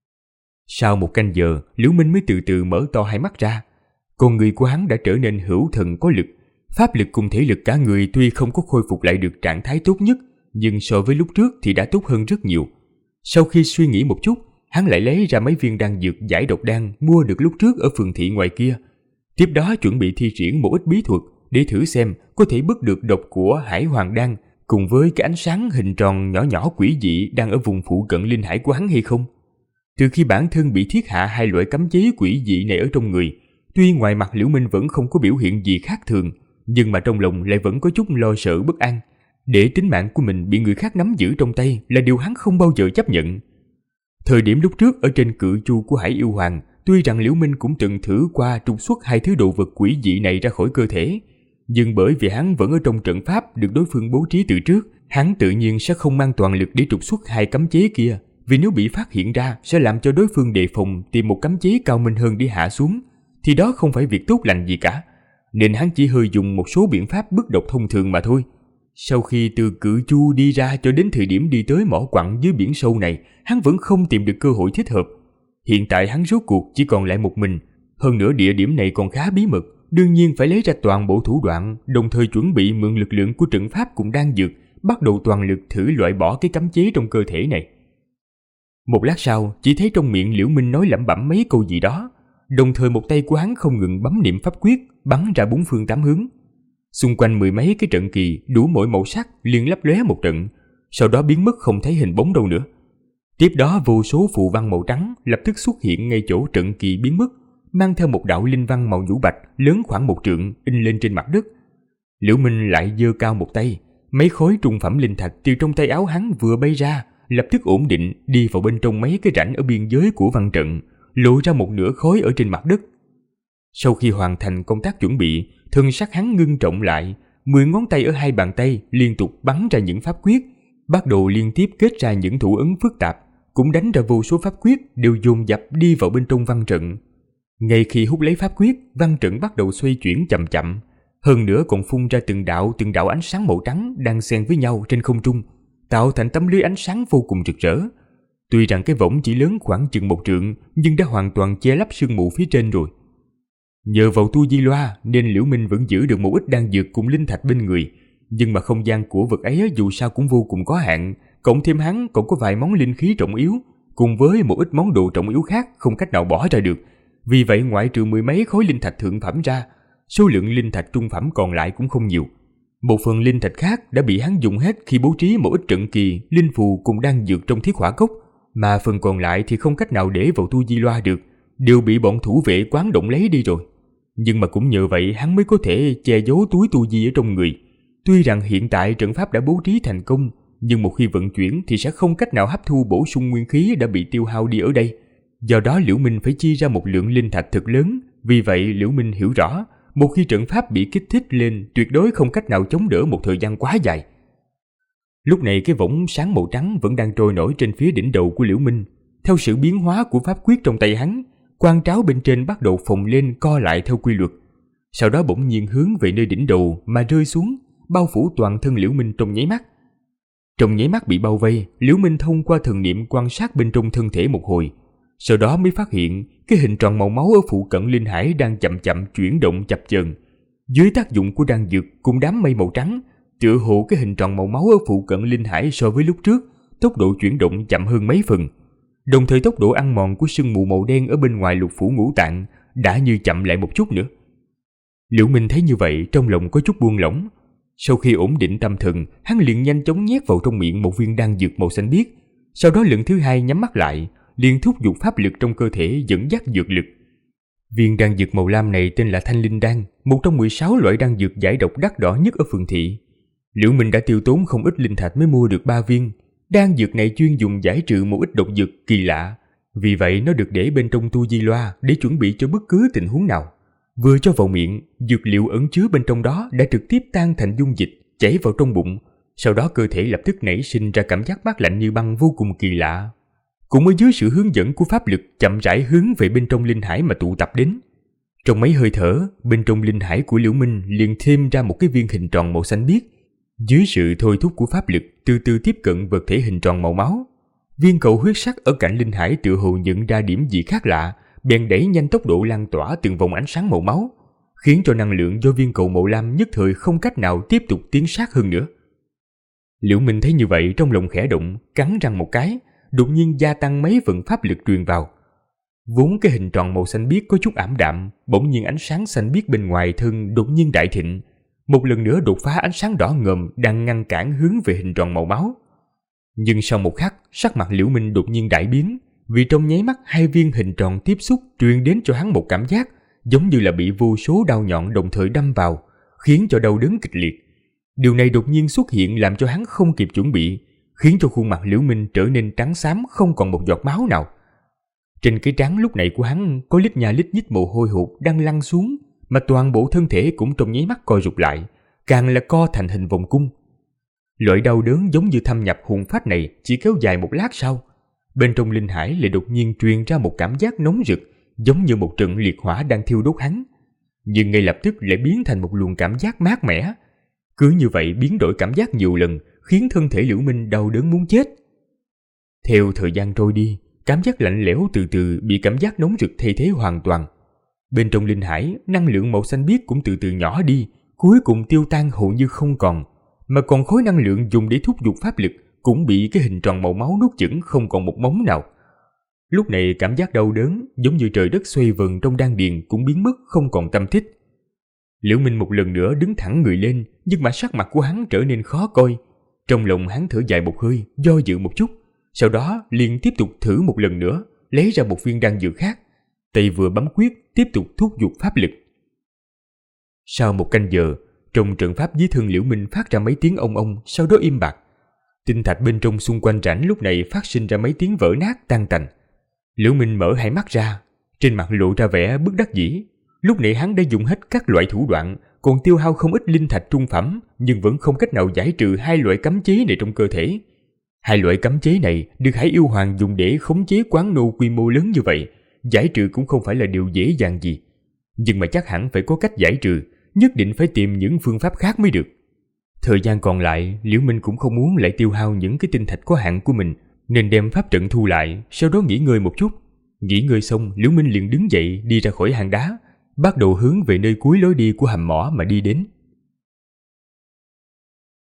Sau 1 canh giờ, Liễu Minh mới từ từ mở to hai mắt ra. Con người của hắn đã trở nên hữu thần có lực, pháp lực cùng thể lực cả người tuy không có khôi phục lại được trạng thái tốt nhất, nhưng so với lúc trước thì đã tốt hơn rất nhiều. Sau khi suy nghĩ một chút, hắn lại lấy ra mấy viên đan dược giải độc đan mua được lúc trước ở phường thị ngoài kia. Tiếp đó chuẩn bị thi triển một ít bí thuật để thử xem có thể bứt được độc của Hải Hoàng đan cùng với cái ánh sáng hình tròn nhỏ nhỏ quỷ dị đang ở vùng phụ cận linh hải của hắn hay không. Từ khi bản thân bị thiết hạ 2 loại cấm chế quỷ dị này ở trong người, tuy ngoài mặt Liễu Minh vẫn không có biểu hiện gì khác thường, nhưng mà trong lòng lại vẫn có chút lo sợ bất an. Để tính mạng của mình bị người khác nắm giữ trong tay là điều hắn không bao giờ chấp nhận. Thời điểm lúc trước ở trên cự chu của Hải Yêu Hoàng, tuy rằng Liễu Minh cũng từng thử qua trục xuất 2 thứ đồ vật quỷ dị này ra khỏi cơ thể, nhưng bởi vì hắn vẫn ở trong trận pháp được đối phương bố trí từ trước, hắn tự nhiên sẽ không mang toàn lực để trục xuất 2 cấm chế kia, vì nếu bị phát hiện ra sẽ làm cho đối phương đề phòng tìm một cấm chế cao minh hơn để hạ xuống, thì đó không phải việc tốt lành gì cả, nên hắn chỉ hơi dùng một số biện pháp bức độc thông thường mà thôi. Sau khi từ cự chu đi ra cho đến thời điểm đi tới mỏ quặng dưới biển sâu này, hắn vẫn không tìm được cơ hội thích hợp. Hiện tại hắn rốt cuộc chỉ còn lại một mình, hơn nữa địa điểm này còn khá bí mật, đương nhiên phải lấy ra toàn bộ thủ đoạn, đồng thời chuẩn bị mượn lực lượng của trận pháp cùng đan dược, bắt đầu toàn lực thử loại bỏ cái cấm chế trong cơ thể này. Một lát sau, chỉ thấy trong miệng Liễu Minh nói lẩm bẩm mấy câu gì đó, đồng thời một tay của hắn không ngừng bấm niệm pháp quyết, bắn ra 4 phương 8 hướng. Xung quanh 10 mấy cái trận kỳ đủ mỗi màu sắc liền lấp lóe một trận, sau đó biến mất không thấy hình bóng đâu nữa. Tiếp đó vô số phù văn màu trắng lập tức xuất hiện ngay chỗ trận kỳ biến mất, mang theo một đạo linh văn màu nhũ bạch lớn khoảng 1 trượng in lên trên mặt đất. Liễu Minh lại giơ cao một tay, mấy khối trung phẩm linh thạch từ trong tay áo hắn vừa bay ra, lập tức ổn định đi vào bên trong mấy cái rãnh ở biên giới của văn trận, lộ ra một nửa khối ở trên mặt đất. Sau khi hoàn thành công tác chuẩn bị, thân sắc hắn ngưng trọng lại, 10 ngón tay ở 2 bàn tay liên tục bắn ra những pháp quyết, bắt đầu liên tiếp kết ra những thủ ấn phức tạp, cũng đánh ra vô số pháp quyết đều dồn dập đi vào bên trong văn trận. Ngay khi hút lấy pháp quyết, văn trận bắt đầu xoay chuyển chậm chậm, hơn nữa còn phun ra từng đạo ánh sáng màu trắng đang xen với nhau trên không trung, tạo thành tấm lưới ánh sáng vô cùng rực rỡ. Tuy rằng cái võng chỉ lớn khoảng chừng 1 trượng, nhưng đã hoàn toàn che lấp sương mù phía trên rồi. Nhờ vào tu di loa nên Liễu Minh vẫn giữ được một ít đan dược cùng linh thạch bên người, nhưng mà không gian của vật ấy dù sao cũng vô cùng có hạn, cộng thêm hắn còn có vài món linh khí trọng yếu, cùng với một ít món đồ trọng yếu khác không cách nào bỏ ra được. Vì vậy ngoại trừ mười mấy khối linh thạch thượng phẩm ra, số lượng linh thạch trung phẩm còn lại cũng không nhiều. Một phần linh thạch khác đã bị hắn dùng hết khi bố trí một ít trận kỳ, linh phù cùng đan dược trong thiết hỏa cốc, mà phần còn lại thì không cách nào để vào tu di loa được, đều bị bọn thủ vệ quán động lấy đi rồi. Nhưng mà cũng nhờ vậy hắn mới có thể che giấu túi tu di ở trong người. Tuy rằng hiện tại trận pháp đã bố trí thành công, nhưng một khi vận chuyển thì sẽ không cách nào hấp thu bổ sung nguyên khí đã bị tiêu hao đi ở đây. Do đó Liễu Minh phải chi ra một lượng linh thạch thật lớn. Vì vậy Liễu Minh hiểu rõ, một khi trận pháp bị kích thích lên, tuyệt đối không cách nào chống đỡ một thời gian quá dài. Lúc này cái võng sáng màu trắng vẫn đang trôi nổi trên phía đỉnh đầu của Liễu Minh. Theo sự biến hóa của pháp quyết trong tay hắn, quan tráo bên trên bắt đầu phồng lên co lại theo quy luật. Sau đó bỗng nhiên hướng về nơi đỉnh đầu mà rơi xuống, bao phủ toàn thân Liễu Minh trong nháy mắt. Trong nháy mắt bị bao vây, Liễu Minh thông qua thần niệm quan sát bên trong thân thể một hồi, sau đó mới phát hiện cái hình tròn màu máu ở phụ cận linh hải đang chậm chậm chuyển động chập chờn. Dưới tác dụng của đan dược cùng đám mây màu trắng, tựa hồ cái hình tròn màu máu ở phụ cận linh hải so với lúc trước, tốc độ chuyển động chậm hơn mấy phần. Đồng thời tốc độ ăn mòn của sương mù màu đen ở bên ngoài lục phủ ngũ tạng đã như chậm lại một chút nữa. Liễu Minh thấy như vậy trong lòng có chút buông lỏng. Sau khi ổn định tâm thần, hắn liền nhanh chóng nhét vào trong miệng một viên đan dược màu xanh biếc. Sau đó lần thứ hai nhắm mắt lại, liền thúc giục pháp lực trong cơ thể dẫn dắt dược lực. Viên đan dược màu lam này tên là Thanh Linh Đan, một trong 16 loại đan dược giải độc đắt đỏ nhất ở phường thị. Liễu Minh đã tiêu tốn không ít linh thạch mới mua được 3 viên. Đan dược này chuyên dùng giải trừ một ít độc dược kỳ lạ, vì vậy nó được để bên trong tu di loa để chuẩn bị cho bất cứ tình huống nào. Vừa cho vào miệng, dược liệu ẩn chứa bên trong đó đã trực tiếp tan thành dung dịch, chảy vào trong bụng. Sau đó cơ thể lập tức nảy sinh ra cảm giác mát lạnh như băng vô cùng kỳ lạ. Cũng ở dưới sự hướng dẫn của pháp lực chậm rãi hướng về bên trong linh hải mà tụ tập đến. Trong mấy hơi thở, bên trong linh hải của Liễu Minh liền thêm ra một cái viên hình tròn màu xanh biếc. Dưới sự thôi thúc của pháp lực, từ từ tiếp cận vật thể hình tròn màu máu. Viên cầu huyết sắc ở cạnh linh hải tựa hồ nhận ra điểm gì khác lạ, bèn đẩy nhanh tốc độ lan tỏa từng vòng ánh sáng màu máu, khiến cho năng lượng do viên cầu màu lam nhất thời không cách nào tiếp tục tiến sát hơn nữa. Liễu Minh thấy như vậy trong lòng khẽ động, cắn răng một cái, đột nhiên gia tăng mấy phần pháp lực truyền vào. Vốn cái hình tròn màu xanh biếc có chút ảm đạm, bỗng nhiên ánh sáng xanh biếc bên ngoài thân đột nhiên đại thịnh, một lần nữa đột phá ánh sáng đỏ ngòm đang ngăn cản hướng về hình tròn màu máu. Nhưng sau một khắc, sắc mặt Liễu Minh đột nhiên đại biến, vì trong nháy mắt hai viên hình tròn tiếp xúc truyền đến cho hắn một cảm giác giống như là bị vô số đao nhọn đồng thời đâm vào, khiến cho đau đớn kịch liệt. Điều này đột nhiên xuất hiện làm cho hắn không kịp chuẩn bị, khiến cho khuôn mặt Liễu Minh trở nên trắng xám không còn một giọt máu nào. Trên cái trán lúc này của hắn có lít nha lít nhít mồ hôi hột đang lăn xuống, mà toàn bộ thân thể cũng trong nháy mắt co rụt lại, càng là co thành hình vòng cung. Loại đau đớn giống như thâm nhập hồn phách này chỉ kéo dài một lát sau, bên trong linh hải lại đột nhiên truyền ra một cảm giác nóng rực, giống như một trận liệt hỏa đang thiêu đốt hắn, nhưng ngay lập tức lại biến thành một luồng cảm giác mát mẻ. Cứ như vậy biến đổi cảm giác nhiều lần, khiến thân thể Liễu Minh đau đớn muốn chết. Theo thời gian trôi đi, cảm giác lạnh lẽo từ từ bị cảm giác nóng rực thay thế hoàn toàn. Bên trong linh hải, năng lượng màu xanh biếc cũng từ từ nhỏ đi, cuối cùng tiêu tan hầu như không còn, mà còn khối năng lượng dùng để thúc giục pháp lực cũng bị cái hình tròn màu máu nuốt chửng không còn một mống nào. Lúc này cảm giác đau đớn giống như trời đất xoay vần trong đan điền cũng biến mất không còn tâm tích. Liễu Minh một lần nữa đứng thẳng người lên, nhưng mà sắc mặt của hắn trở nên khó coi. Trong lòng hắn thở dài một hơi, do dự một chút, sau đó liền tiếp tục thử một lần nữa, lấy ra một viên đan dược khác, tay vừa bấm quyết tiếp tục thúc giục pháp lực. Sau một canh giờ, trong trận pháp dưới thân Liễu Minh phát ra mấy tiếng ong ong, sau đó im bặt. Tinh thạch bên trong xung quanh rãnh lúc này phát sinh ra mấy tiếng vỡ nát tan tành. Liễu Minh mở hai mắt ra, trên mặt lộ ra vẻ bất đắc dĩ. Lúc này hắn đã dùng hết các loại thủ đoạn, còn tiêu hao không ít linh thạch trung phẩm, nhưng vẫn không cách nào giải trừ hai loại cấm chế này trong cơ thể. Hai loại cấm chế này được Hải Yêu Hoàng dùng để khống chế quán nô quy mô lớn như vậy, giải trừ cũng không phải là điều dễ dàng gì. Nhưng mà chắc hẳn phải có cách giải trừ, nhất định phải tìm những phương pháp khác mới được. Thời gian còn lại, Liễu Minh cũng không muốn lại tiêu hao những cái tinh thạch có hạn của mình, nên đem pháp trận thu lại, sau đó nghỉ ngơi một chút. Nghỉ ngơi xong, Liễu Minh liền đứng dậy đi ra khỏi hang đá, bắt đầu hướng về nơi cuối lối đi của hầm mỏ mà đi đến.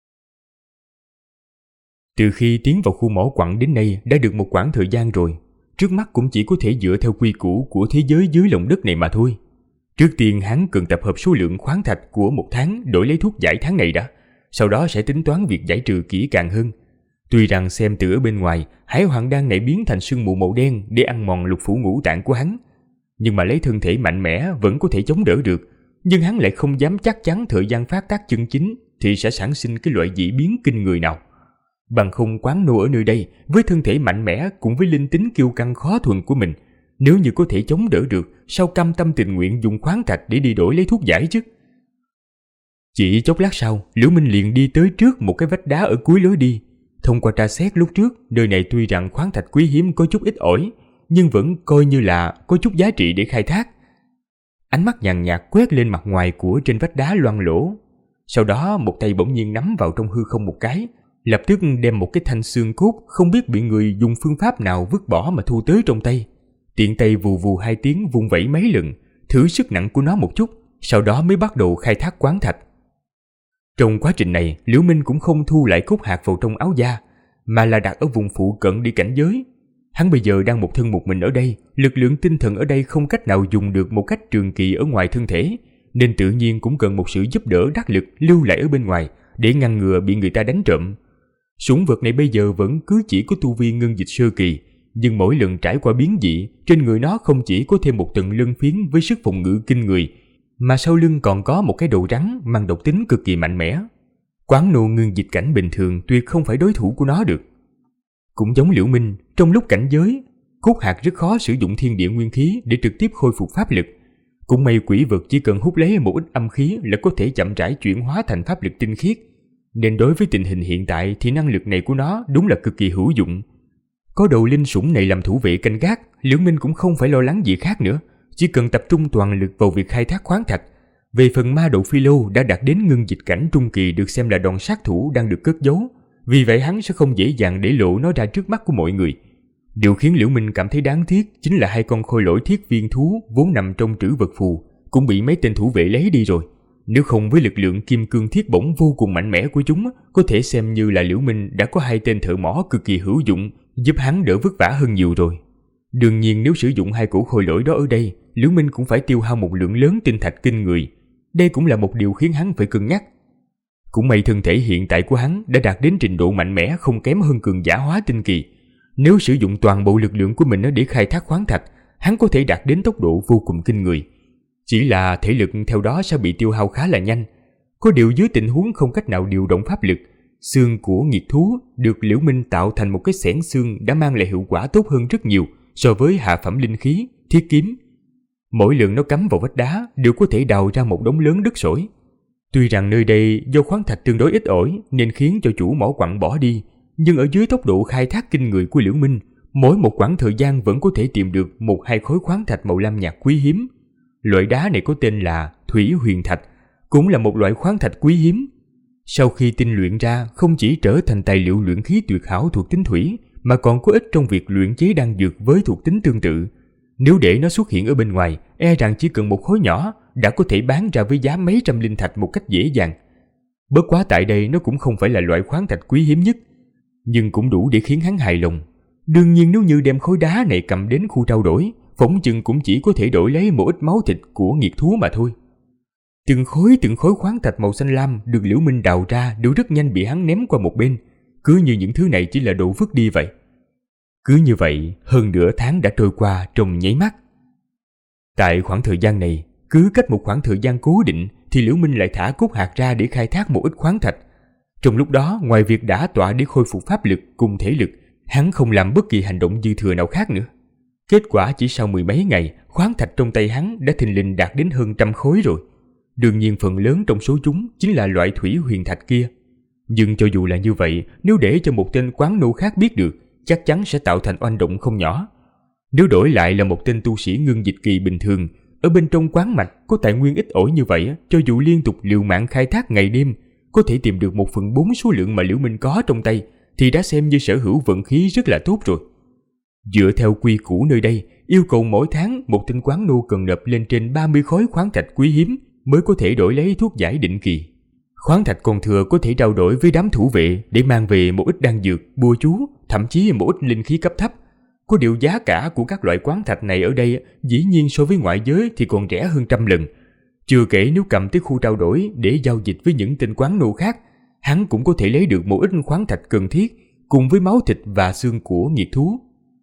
Từ khi tiến vào khu mỏ quặng đến nay đã được một quãng thời gian rồi. trước mắt cũng chỉ có thể dựa theo quy củ của thế giới dưới lòng đất này mà thôi. Trước tiên hắn cần tập hợp số lượng khoáng thạch của một tháng đổi lấy thuốc giải tháng này đã, sau đó sẽ tính toán việc giải trừ kỹ càng hơn. Tuy rằng xem từ ở bên ngoài, Hải Hoàng Đan này biến thành sương mù màu đen để ăn mòn lục phủ ngũ tạng của hắn, nhưng mà lấy thân thể mạnh mẽ vẫn có thể chống đỡ được. Nhưng hắn lại không dám chắc chắn thời gian phát tác chân chính thì sẽ sản sinh cái loại dị biến kinh người nào. Bằng không Quán Nô ở nơi đây với thân thể mạnh mẽ cùng với linh tính kiêu căng khó thuần của mình, nếu như có thể chống đỡ được, sao cam tâm tình nguyện dùng khoáng thạch để đi đổi lấy thuốc giải chứ? Chỉ chốc lát sau, Liễu Minh liền đi tới trước một cái vách đá ở cuối lối đi. Thông qua tra xét lúc trước, nơi này tuy rằng khoáng thạch quý hiếm có chút ít ỏi, nhưng vẫn coi như là có chút giá trị để khai thác. Ánh mắt nhàn nhạt quét lên mặt ngoài của trên vách đá loang lỗ. Sau đó một tay bỗng nhiên nắm vào trong hư không một cái, lập tức đem một cái thanh xương cốt không biết bị người dùng phương pháp nào vứt bỏ mà thu tới trong tay. Tiện tay vù vù 2 tiếng vung vẩy mấy lần, thử sức nặng của nó một chút, sau đó mới bắt đầu khai thác khoáng thạch. Trong quá trình này, Liễu Minh cũng không thu lại cốt hạt vào trong áo da, mà là đặt ở vùng phụ cận đi cảnh giới. Hắn bây giờ đang một thân một mình ở đây, lực lượng tinh thần ở đây không cách nào dùng được một cách trường kỳ ở ngoài thân thể, nên tự nhiên cũng cần một sự giúp đỡ đắc lực lưu lại ở bên ngoài để ngăn ngừa bị người ta đánh trộm. Sủng vật này bây giờ vẫn cứ chỉ có tu vi ngưng dịch sơ kỳ, nhưng mỗi lần trải qua biến dị, trên người nó không chỉ có thêm một tầng lân phiến với sức phòng ngự kinh người, mà sau lưng còn có một cái đầu rắn mang độc tính cực kỳ mạnh mẽ. Quán Nô ngưng dịch cảnh bình thường tuyệt không phải đối thủ của nó được. Cũng giống Liễu Minh, trong lúc cảnh giới, cốt hạt rất khó sử dụng thiên địa nguyên khí để trực tiếp khôi phục pháp lực. Cũng may quỷ vật chỉ cần hút lấy một ít âm khí là có thể chậm rãi chuyển hóa thành pháp lực tinh khiết, nên đối với tình hình hiện tại thì năng lực này của nó đúng là cực kỳ hữu dụng. Có đầu linh sủng này làm thủ vệ canh gác, Liễu Minh cũng không phải lo lắng gì khác nữa, chỉ cần tập trung toàn lực vào việc khai thác khoáng thạch. Về phần ma đầu phi lô đã đạt đến ngưng dịch cảnh trung kỳ được xem là đòn sát thủ đang được cất giấu, vì vậy hắn sẽ không dễ dàng để lộ nó ra trước mắt của mọi người. Điều khiến Liễu Minh cảm thấy đáng tiếc chính là 2 con khôi lỗi thiết viên thú vốn nằm trong trữ vật phù cũng bị mấy tên thủ vệ lấy đi rồi. Nếu không với lực lượng kim cương thiết bổng vô cùng mạnh mẽ của chúng, có thể xem như là Liễu Minh đã có 2 tên thợ mỏ cực kỳ hữu dụng, giúp hắn đỡ vất vả hơn nhiều rồi. Đương nhiên nếu sử dụng 2 cỗ khôi lỗi đó ở đây, Liễu Minh cũng phải tiêu hao một lượng lớn tinh thạch kinh người. Đây cũng là một điều khiến hắn phải cân nhắc. Cũng may thân thể hiện tại của hắn đã đạt đến trình độ mạnh mẽ không kém hơn cường giả hóa tinh kỳ. Nếu sử dụng toàn bộ lực lượng của mình để khai thác khoáng thạch, hắn có thể đạt đến tốc độ vô cùng kinh người. Chỉ là thể lực theo đó sẽ bị tiêu hao khá là nhanh. Có điều dưới tình huống không cách nào điều động pháp lực, xương của nghiệt thú được Liễu Minh tạo thành một cái xẻng xương đã mang lại hiệu quả tốt hơn rất nhiều so với hạ phẩm linh khí, thiết kiếm. Mỗi lần nó cắm vào vách đá đều có thể đào ra một đống lớn đất sỏi. Tuy rằng nơi đây do khoáng thạch tương đối ít ỏi nên khiến cho chủ mỏ quặng bỏ đi, nhưng ở dưới tốc độ khai thác kinh người của Liễu Minh, mỗi một quãng thời gian vẫn có thể tìm được 1-2 khối khoáng thạch màu lam nhạt quý hiếm. Loại đá này có tên là Thủy Huyền Thạch, cũng là một loại khoáng thạch quý hiếm. Sau khi tinh luyện ra, không chỉ trở thành tài liệu luyện khí tuyệt hảo thuộc tính thủy, mà còn có ích trong việc luyện chế đan dược với thuộc tính tương tự. Nếu để nó xuất hiện ở bên ngoài, e rằng chỉ cần một khối nhỏ đã có thể bán ra với giá mấy trăm linh thạch một cách dễ dàng. Bất quá tại đây nó cũng không phải là loại khoáng thạch quý hiếm nhất, nhưng cũng đủ để khiến hắn hài lòng. Đương nhiên nếu như đem khối đá này cầm đến khu trao đổi, phỏng chừng cũng chỉ có thể đổi lấy một ít máu thịt của nghiệt thú mà thôi. Từng khối khoáng thạch màu xanh lam được Liễu Minh đào ra đều rất nhanh bị hắn ném qua một bên, cứ như những thứ này chỉ là đồ vứt đi vậy. Cứ như vậy, hơn nửa tháng đã trôi qua trong nháy mắt. Tại khoảng thời gian này, cứ cách một khoảng thời gian cố định thì Liễu Minh lại thả cốt hạt ra để khai thác một ít khoáng thạch. Trong lúc đó, ngoài việc đả tọa để khôi phục pháp lực cùng thể lực, hắn không làm bất kỳ hành động dư thừa nào khác nữa. Kết quả chỉ sau 10 mấy ngày, khoáng thạch trong tay hắn đã thình lình đạt đến hơn 100 khối rồi. Đương nhiên phần lớn trong số chúng chính là loại Thủy Huyền Thạch kia. Nhưng cho dù là như vậy, nếu để cho một tên Quán Nô khác biết được, chắc chắn sẽ tạo thành oanh động không nhỏ. Nếu đổi lại là một tên tu sĩ ngưng dịch kỳ bình thường, ở bên trong quán mạch có tài nguyên ít ỏi như vậy, cho dù liên tục liều mạng khai thác ngày đêm, có thể tìm được 1/4 số lượng mà Liễu Minh có trong tay, thì đã xem như sở hữu vận khí rất là tốt rồi. Dựa theo quy củ nơi đây, yêu cầu mỗi tháng một tên Quán Nô cần nộp lên trên 30 khối khoáng thạch quý hiếm mới có thể đổi lấy thuốc giải định kỳ. Khoáng thạch còn thừa có thể trao đổi với đám thủ vệ để mang về một ít đan dược, bùa chú, thậm chí một ít linh khí cấp thấp. Có điều giá cả của các loại khoáng thạch này ở đây dĩ nhiên so với ngoại giới thì còn rẻ hơn 100 lần. Chưa kể nếu cầm tới khu trao đổi để giao dịch với những tên quán nô khác, hắn cũng có thể lấy được một ít khoáng thạch cần thiết cùng với máu thịt và xương của nghiệt thú.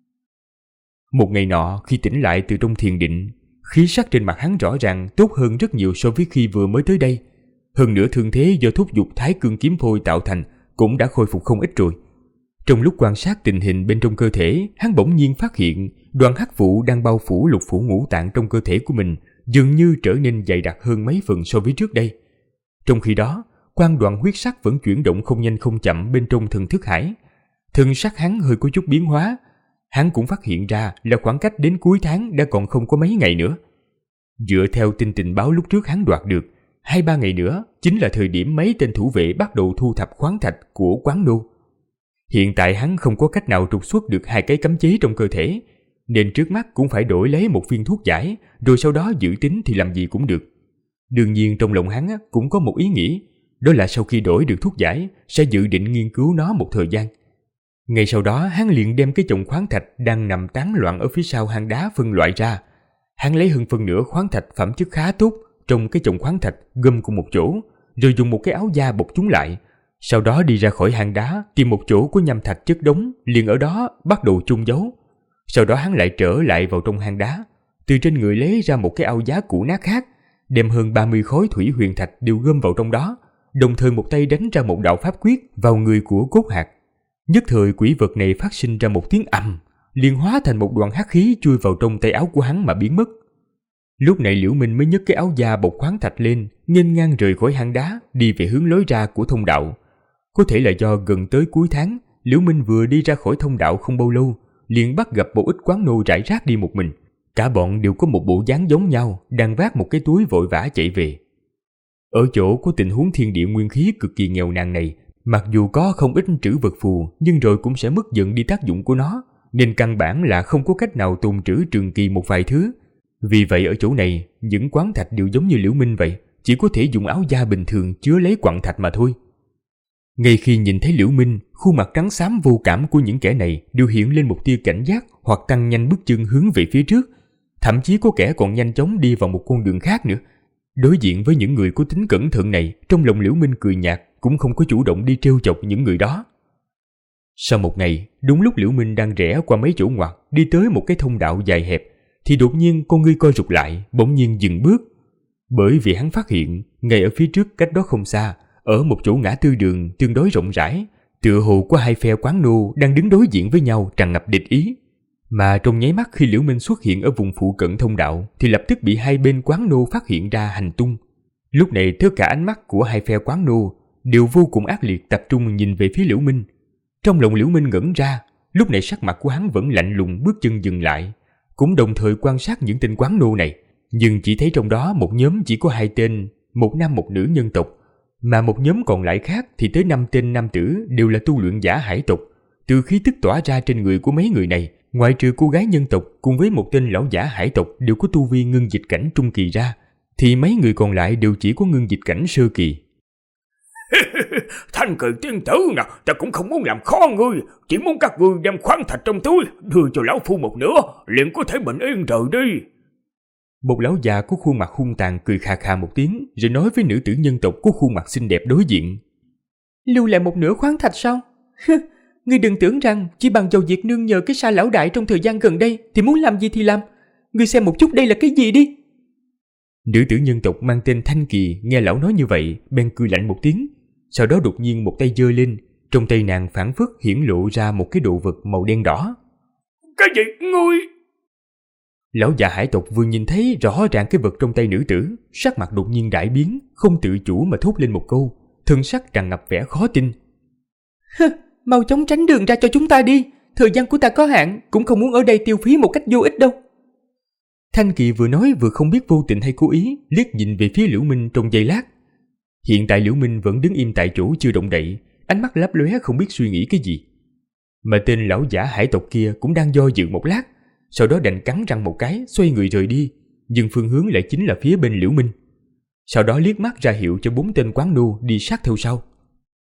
Một ngày nọ, khi tỉnh lại từ trong thiền định, khí sắc trên mặt hắn rõ ràng tốt hơn rất nhiều so với khi vừa mới tới đây. Hơn nữa thương thế do thúc giục thái cương kiếm phôi tạo thành cũng đã khôi phục không ít rồi. Trong lúc quan sát tình hình bên trong cơ thể, hắn bỗng nhiên phát hiện đoàn hắc vụ đang bao phủ lục phủ ngũ tạng trong cơ thể của mình dường như trở nên dày đặc hơn mấy phần so với trước đây. Trong khi đó, quan đoàn huyết sắc vẫn chuyển động không nhanh không chậm bên trong thần thức hải. Thân sắc hắn hơi có chút biến hóa. Hắn cũng phát hiện ra là khoảng cách đến cuối tháng đã còn không có mấy ngày nữa. Dựa theo tin tình báo lúc trước hắn đoạt được, 2-3 ngày nữa chính là thời điểm mấy tên thủ vệ bắt đầu thu thập khoáng thạch của quán nô. Hiện tại hắn không có cách nào trục xuất được 2 cái cấm chế trong cơ thể, nên trước mắt cũng phải đổi lấy một viên thuốc giải, rồi sau đó dự tính thì làm gì cũng được. Đương nhiên trong lòng hắn cũng có một ý nghĩ, đó là sau khi đổi được thuốc giải sẽ dự định nghiên cứu nó một thời gian. Ngay sau đó hắn liền đem cái chồng khoáng thạch đang nằm tán loạn ở phía sau hang đá phân loại ra. Hắn lấy hơn phân nửa khoáng thạch phẩm chất khá tốt trong cái chồng khoáng thạch gom cùng một chỗ, rồi dùng một cái áo da bọc chúng lại. Sau đó đi ra khỏi hang đá, tìm một chỗ có nham thạch chất đống, liền ở đó bắt đầu chôn giấu. Sau đó hắn lại trở lại vào trong hang đá, từ trên người lấy ra một cái áo giá cũ nát khác, đem hơn 30 khối thủy huyền thạch đều gom vào trong đó, đồng thời một tay đánh ra một đạo pháp quyết vào người của cốt hạt. Nhất thời quỷ vật này phát sinh ra một tiếng ầm, liền hóa thành một đoàn hắc khí chui vào trong tay áo của hắn mà biến mất. Lúc này Liễu Minh mới nhấc cái áo da bọc khoáng thạch lên, nghênh ngang rời khỏi hang đá, đi về hướng lối ra của thông đạo. Có thể là do gần tới cuối tháng, Liễu Minh vừa đi ra khỏi thông đạo không bao lâu, liền bắt gặp một ít quán nô rải rác đi một mình. Cả bọn đều có một bộ dáng giống nhau, đang vác một cái túi vội vã chạy về. Ở chỗ có tình huống thiên địa nguyên khí cực kỳ nghèo nàn này, mặc dù có không ít trữ vật phù, nhưng rồi cũng sẽ mất dần đi tác dụng của nó, nên căn bản là không có cách nào tồn trữ trường kỳ một vài thứ. Vì vậy ở chỗ này, những khoáng thạch đều giống như Liễu Minh vậy, chỉ có thể dùng áo da bình thường chứa lấy quặng thạch mà thôi. Ngay khi nhìn thấy Liễu Minh, khuôn mặt trắng xám vô cảm của những kẻ này đều hiện lên một tia cảnh giác hoặc tăng nhanh bước chân hướng về phía trước. Thậm chí có kẻ còn nhanh chóng đi vào một con đường khác nữa. Đối diện với những người có tính cẩn thận này, trong lòng Liễu Minh cười nhạt, cũng không có chủ động đi trêu chọc những người đó. Sau một ngày, đúng lúc Liễu Minh đang rẽ qua mấy chỗ ngoặt, đi tới một cái thông đạo dài hẹp, thì đột nhiên con ngươi co rụt lại, bỗng nhiên dừng bước. Bởi vì hắn phát hiện, ngay ở phía trước cách đó không xa, ở một chỗ ngã tư đường tương đối rộng rãi, tựa hồ có 2 phe quán nô đang đứng đối diện với nhau tràn ngập địch ý. Mà trong nháy mắt khi Liễu Minh xuất hiện ở vùng phụ cận thông đạo, thì lập tức bị 2 bên quán nô phát hiện ra hành tung. Lúc này tất cả ánh mắt của 2 phe quán nô đều vô cùng ác liệt tập trung nhìn về phía Liễu Minh. Trong lòng Liễu Minh ngẩn ra, lúc này sắc mặt của hắn vẫn lạnh lùng, bước chân dừng lại, cũng đồng thời quan sát những tên quán nô này, nhưng chỉ thấy trong đó một nhóm chỉ có 2 tên, một nam một nữ nhân tộc, mà một nhóm còn lại khác thì tới 5 tên nam tử đều là tu luyện giả hải tộc. Từ khí tức tỏa ra trên người của mấy người này, ngoại trừ cô gái nhân tộc cùng với một tên lão giả hải tộc đều có tu vi ngưng dịch cảnh trung kỳ ra, thì mấy người còn lại đều chỉ có ngưng dịch cảnh sơ kỳ. Thanh Kỳ tiên tử nè, ta cũng không muốn làm khó ngươi, chỉ muốn các ngươi đem khoáng thạch trong túi đưa cho lão phu một nửa, liền có thể bình yên rời đi. Một lão già có khuôn mặt hung tàn cười khà khà một tiếng, rồi nói với nữ tử nhân tộc có khuôn mặt xinh đẹp đối diện: Lưu lại một nửa khoáng thạch sao? Ngươi đừng tưởng rằng chỉ bằng vào việc nương nhờ cái Sa lão đại trong thời gian gần đây thì muốn làm gì thì làm. Ngươi xem một chút đây là cái gì đi. Nữ tử nhân tộc mang tên Thanh Kỳ nghe lão nói như vậy, bèn cười lạnh một tiếng, sau đó đột nhiên một tay giơ lên, trong tay nàng phảng phất hiển lộ ra một cái đồ vật màu đen đỏ. Cái gì ngươi? Lão già hải tộc vừa nhìn thấy rõ ràng cái vật trong tay nữ tử, sắc mặt đột nhiên đại biến, không tự chủ mà thốt lên một câu, thân sắc tràn ngập vẻ khó tin. Mau chóng tránh đường ra cho chúng ta đi, thời gian của ta có hạn, cũng không muốn ở đây tiêu phí một cách vô ích đâu. Thanh Kỳ vừa nói vừa không biết vô tình hay cố ý, liếc nhìn về phía Liễu Minh trong giây lát. Hiện tại Liễu Minh vẫn đứng im tại chỗ chưa động đậy, ánh mắt lấp lóe không biết suy nghĩ cái gì. Mà tên lão giả hải tộc kia cũng đang do dự một lát, sau đó đành cắn răng một cái, xoay người rời đi, nhưng phương hướng lại chính là phía bên Liễu Minh. Sau đó liếc mắt ra hiệu cho 4 tên quán nô đi sát theo sau.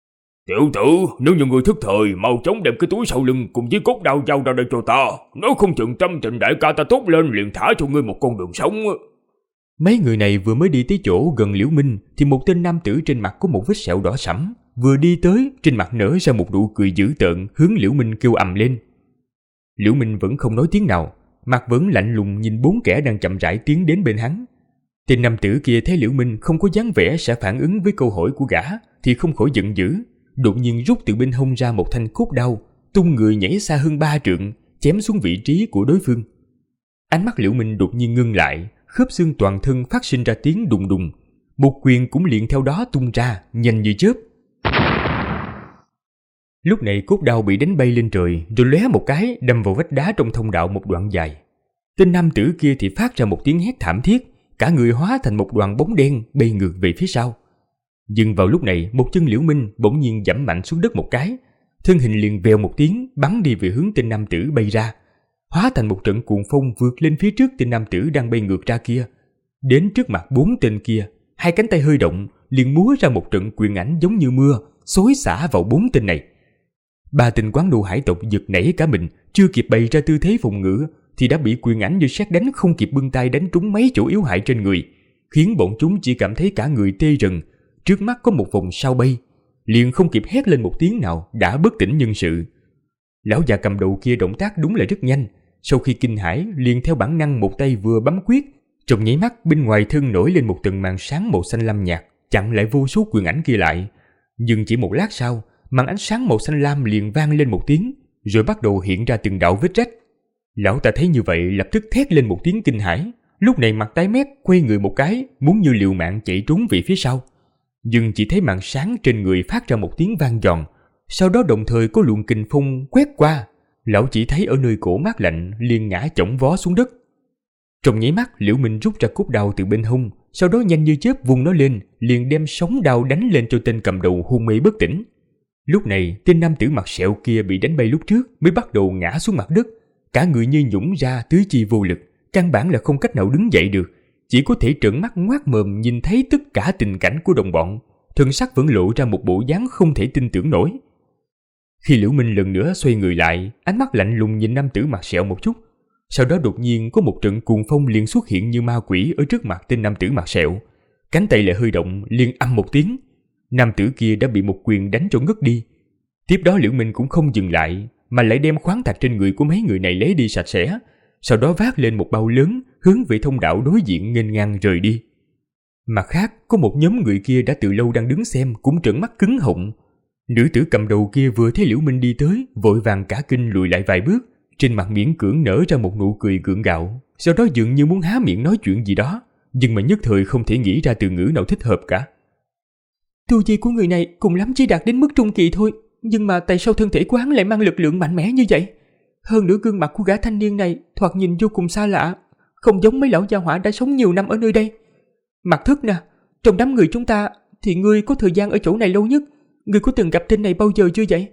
Tiểu tử, nếu như người thức thời, mau chóng đem cái túi sau lưng cùng với cốt đao giao ra đây cho ta. Nếu không chừng tâm tình đại ca ta tốt lên liền thả cho ngươi một con đường sống. Mấy người này vừa mới đi tới chỗ gần Liễu Minh thì một tên nam tử trên mặt có một vết sẹo đỏ sẫm vừa đi tới, trên mặt nở ra một nụ cười dữ tợn hướng Liễu Minh kêu ầm lên. Liễu Minh vẫn không nói tiếng nào, mặt vẫn lạnh lùng nhìn 4 kẻ đang chậm rãi tiến đến bên hắn. Tên nam tử kia thấy Liễu Minh không có dáng vẻ sẽ phản ứng với câu hỏi của gã thì không khỏi giận dữ, đột nhiên rút từ bên hông ra một thanh cốt đao, tung người nhảy xa hơn 3 trượng, chém xuống vị trí của đối phương. Ánh mắt Liễu Minh đột nhiên ngưng lại, khớp xương toàn thân phát sinh ra tiếng đùng đùng, một quyền cũng liền theo đó tung ra, nhanh như chớp. Lúc này cốt đao bị đánh bay lên trời, rồi lóe một cái đâm vào vách đá trong thông đạo một đoạn dài. Tên nam tử kia thì phát ra một tiếng hét thảm thiết, cả người hóa thành một đoàn bóng đen bay ngược về phía sau. Nhưng vào lúc này, một chân Liễu Minh bỗng nhiên giẫm mạnh xuống đất một cái, thân hình liền vèo một tiếng bắn đi về hướng tên nam tử bay ra, hóa thành một trận cuồng phong vượt lên phía trước tên nam tử đang bay ngược ra kia. Đến trước mặt 4 tên kia, 2 cánh tay hơi động, liền múa ra một trận quyền ảnh giống như mưa, xối xả vào 4 tên này. 3 tên quán đồ hải tộc giật nảy cả mình, chưa kịp bày ra tư thế phòng ngự thì đã bị quyền ảnh như sét đánh, không kịp bưng tay đánh trúng mấy chỗ yếu hại trên người, khiến bọn chúng chỉ cảm thấy cả người tê rần. Trước mắt có một vòng sao bay, liền không kịp hét lên một tiếng nào đã bất tỉnh nhân sự. Lão già cầm đầu kia động tác đúng là rất nhanh, sau khi kinh hãi liền theo bản năng một tay vừa bấm quyết, trong nháy mắt bên ngoài thân nổi lên một tầng màn sáng màu xanh lam nhạt, chặn lại vô số quyền ảnh kia lại. Nhưng chỉ một lát sau, màn ánh sáng màu xanh lam liền vang lên một tiếng, rồi bắt đầu hiện ra từng đạo vết rách. Lão ta thấy như vậy lập tức thét lên một tiếng kinh hãi, lúc này mặt tái mét quay người một cái, muốn như liều mạng chạy trốn về phía sau. Nhưng chỉ thấy màn sáng trên người phát ra một tiếng vang giòn, sau đó đồng thời có luồng kình phong quét qua. Lão chỉ thấy ở nơi cổ mát lạnh liền ngã chỏng vó xuống đất. Trong nháy mắt, Liễu Minh rút ra cốt đao từ bên hông, sau đó nhanh như chớp vung nó lên, liền đem sóng đao đánh lên cho tên cầm đầu hôn mê bất tỉnh. Lúc này, tên nam tử mặt sẹo kia bị đánh bay lúc trước mới bắt đầu ngã xuống mặt đất, cả người như nhũn ra tứ chi vô lực, căn bản là không cách nào đứng dậy được, chỉ có thể trợn mắt ngoác mồm nhìn thấy tất cả tình cảnh của đồng bọn, thân sắc vẫn lộ ra một bộ dáng không thể tin tưởng nổi. Khi Liễu Minh lần nữa xoay người lại, ánh mắt lạnh lùng nhìn nam tử mặt sẹo một chút, sau đó đột nhiên có một trận cuồng phong liền xuất hiện như ma quỷ ở trước mặt tên nam tử mặt sẹo, cánh tay lại hơi động, liền âm một tiếng, nam tử kia đã bị một quyền đánh cho ngất đi. Tiếp đó Liễu Minh cũng không dừng lại, mà lại đem khoáng thạch trên người của mấy người này lấy đi sạch sẽ, sau đó vác lên một bao lớn hướng về thông đạo đối diện nghênh ngang rời đi. Mặt khác, có một nhóm người kia đã từ lâu đang đứng xem cũng trợn mắt cứng họng. Nữ tử cầm đầu kia vừa thấy Liễu Minh đi tới, vội vàng cả kinh lùi lại vài bước, trên mặt miễn cưỡng nở ra một nụ cười gượng gạo, sau đó dường như muốn há miệng nói chuyện gì đó, nhưng mà nhất thời không thể nghĩ ra từ ngữ nào thích hợp cả. Tu vi của người này cùng lắm chỉ đạt đến mức trung kỳ thôi, nhưng mà tại sao thân thể của hắn lại mang lực lượng mạnh mẽ như vậy? Hơn nữa gương mặt của gã thanh niên này thoạt nhìn vô cùng xa lạ, không giống mấy lão gia hỏa đã sống nhiều năm ở nơi đây. Mặc Thức nè, trong đám người chúng ta thì ngươi có thời gian ở chỗ này lâu nhất, ngươi có từng gặp tên này bao giờ chưa vậy?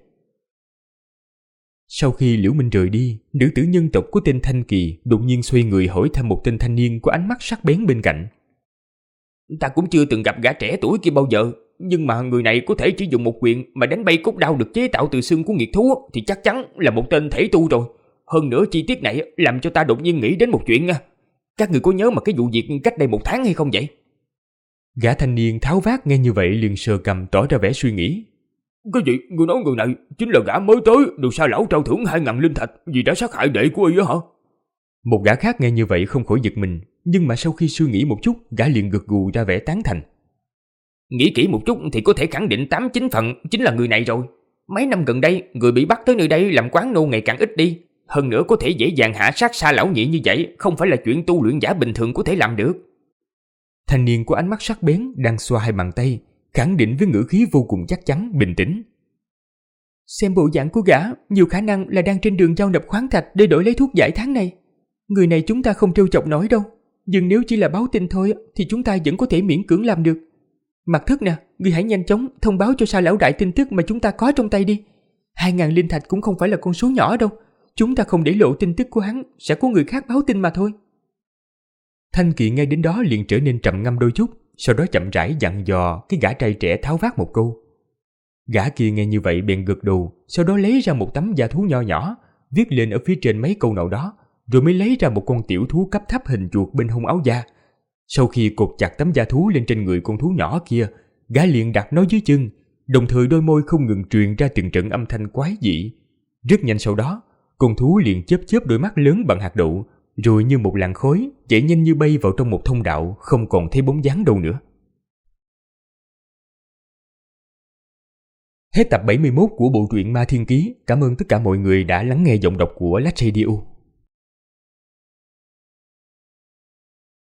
Sau khi Liễu Minh rời đi, nữ tử nhân tộc của tên Thanh Kỳ đột nhiên xoay người hỏi thăm một tên thanh niên có ánh mắt sắc bén bên cạnh. Ta cũng chưa từng gặp gã trẻ tuổi kia bao giờ, nhưng mà người này có thể chỉ dùng một quyền mà đánh bay cốt đao được chế tạo từ xương của nghiệt thú thì chắc chắn là một tên thể tu rồi. Hơn nữa chi tiết này làm cho ta đột nhiên nghĩ đến một chuyện. Các người có nhớ mà cái vụ việc cách đây 1 tháng hay không vậy? Gã thanh niên tháo vát nghe như vậy liền sờ cằm tỏ ra vẻ suy nghĩ. Cái gì? Người nói người này chính là gã mới tới được Sa lão trao thưởng 2.000 linh thạch vì đã sát hại đệ của y hả? Một gã khác nghe như vậy không khỏi giật mình, nhưng mà sau khi suy nghĩ một chút, gã liền gật gù ra vẻ tán thành. Nghĩ kỹ một chút thì có thể khẳng định 8-9 phần chính là người này rồi. Mấy năm gần đây, người bị bắt tới nơi đây làm quán nô ngày càng ít đi. Hơn nữa có thể dễ dàng hạ sát Sa lão nhị như vậy, không phải là chuyện tu luyện giả bình thường có thể làm được. Thanh niên có ánh mắt sắc bén đang xoa 2 bàn tay, khẳng định với ngữ khí vô cùng chắc chắn, bình tĩnh. Xem bộ dạng của gã, nhiều khả năng là đang trên đường giao nộp khoáng thạch để đổi lấy thuốc giải tháng này. Người này chúng ta không trêu chọc nổi đâu, nhưng nếu chỉ là báo tin thôi thì chúng ta vẫn có thể miễn cưỡng làm được. Mặc Thức nè, ngươi hãy nhanh chóng thông báo cho Sa lão đại tin tức mà chúng ta có trong tay đi. 2.000 linh thạch cũng không phải là con số nhỏ đâu. Chúng ta không để lộ tin tức của hắn, sẽ có người khác báo tin mà thôi. Thanh Kỳ nghe đến đó liền trở nên trầm ngâm đôi chút, sau đó chậm rãi dặn dò cái gã trai trẻ tháo vát một câu. Gã kia nghe như vậy bèn gật đầu, sau đó lấy ra một tấm da thú nho nhỏ, viết lên ở phía trên mấy câu nào đó, rồi mới lấy ra một con tiểu thú cấp thấp hình chuột bên hông áo da. Sau khi cột chặt tấm da thú lên trên người con thú nhỏ kia, gã liền đặt nó dưới chân, đồng thời đôi môi không ngừng truyền ra từng trận âm thanh quái dị. Rất nhanh sau đó, con thú liền chớp chớp đôi mắt lớn bằng hạt đậu, rồi như một làn khói chạy nhanh như bay vào trong một thông đạo, không còn thấy bóng dáng đâu nữa. Hết tập 71 của bộ truyện Ma Thiên Ký. Cảm ơn tất cả mọi người đã lắng nghe giọng đọc của Lách Radio.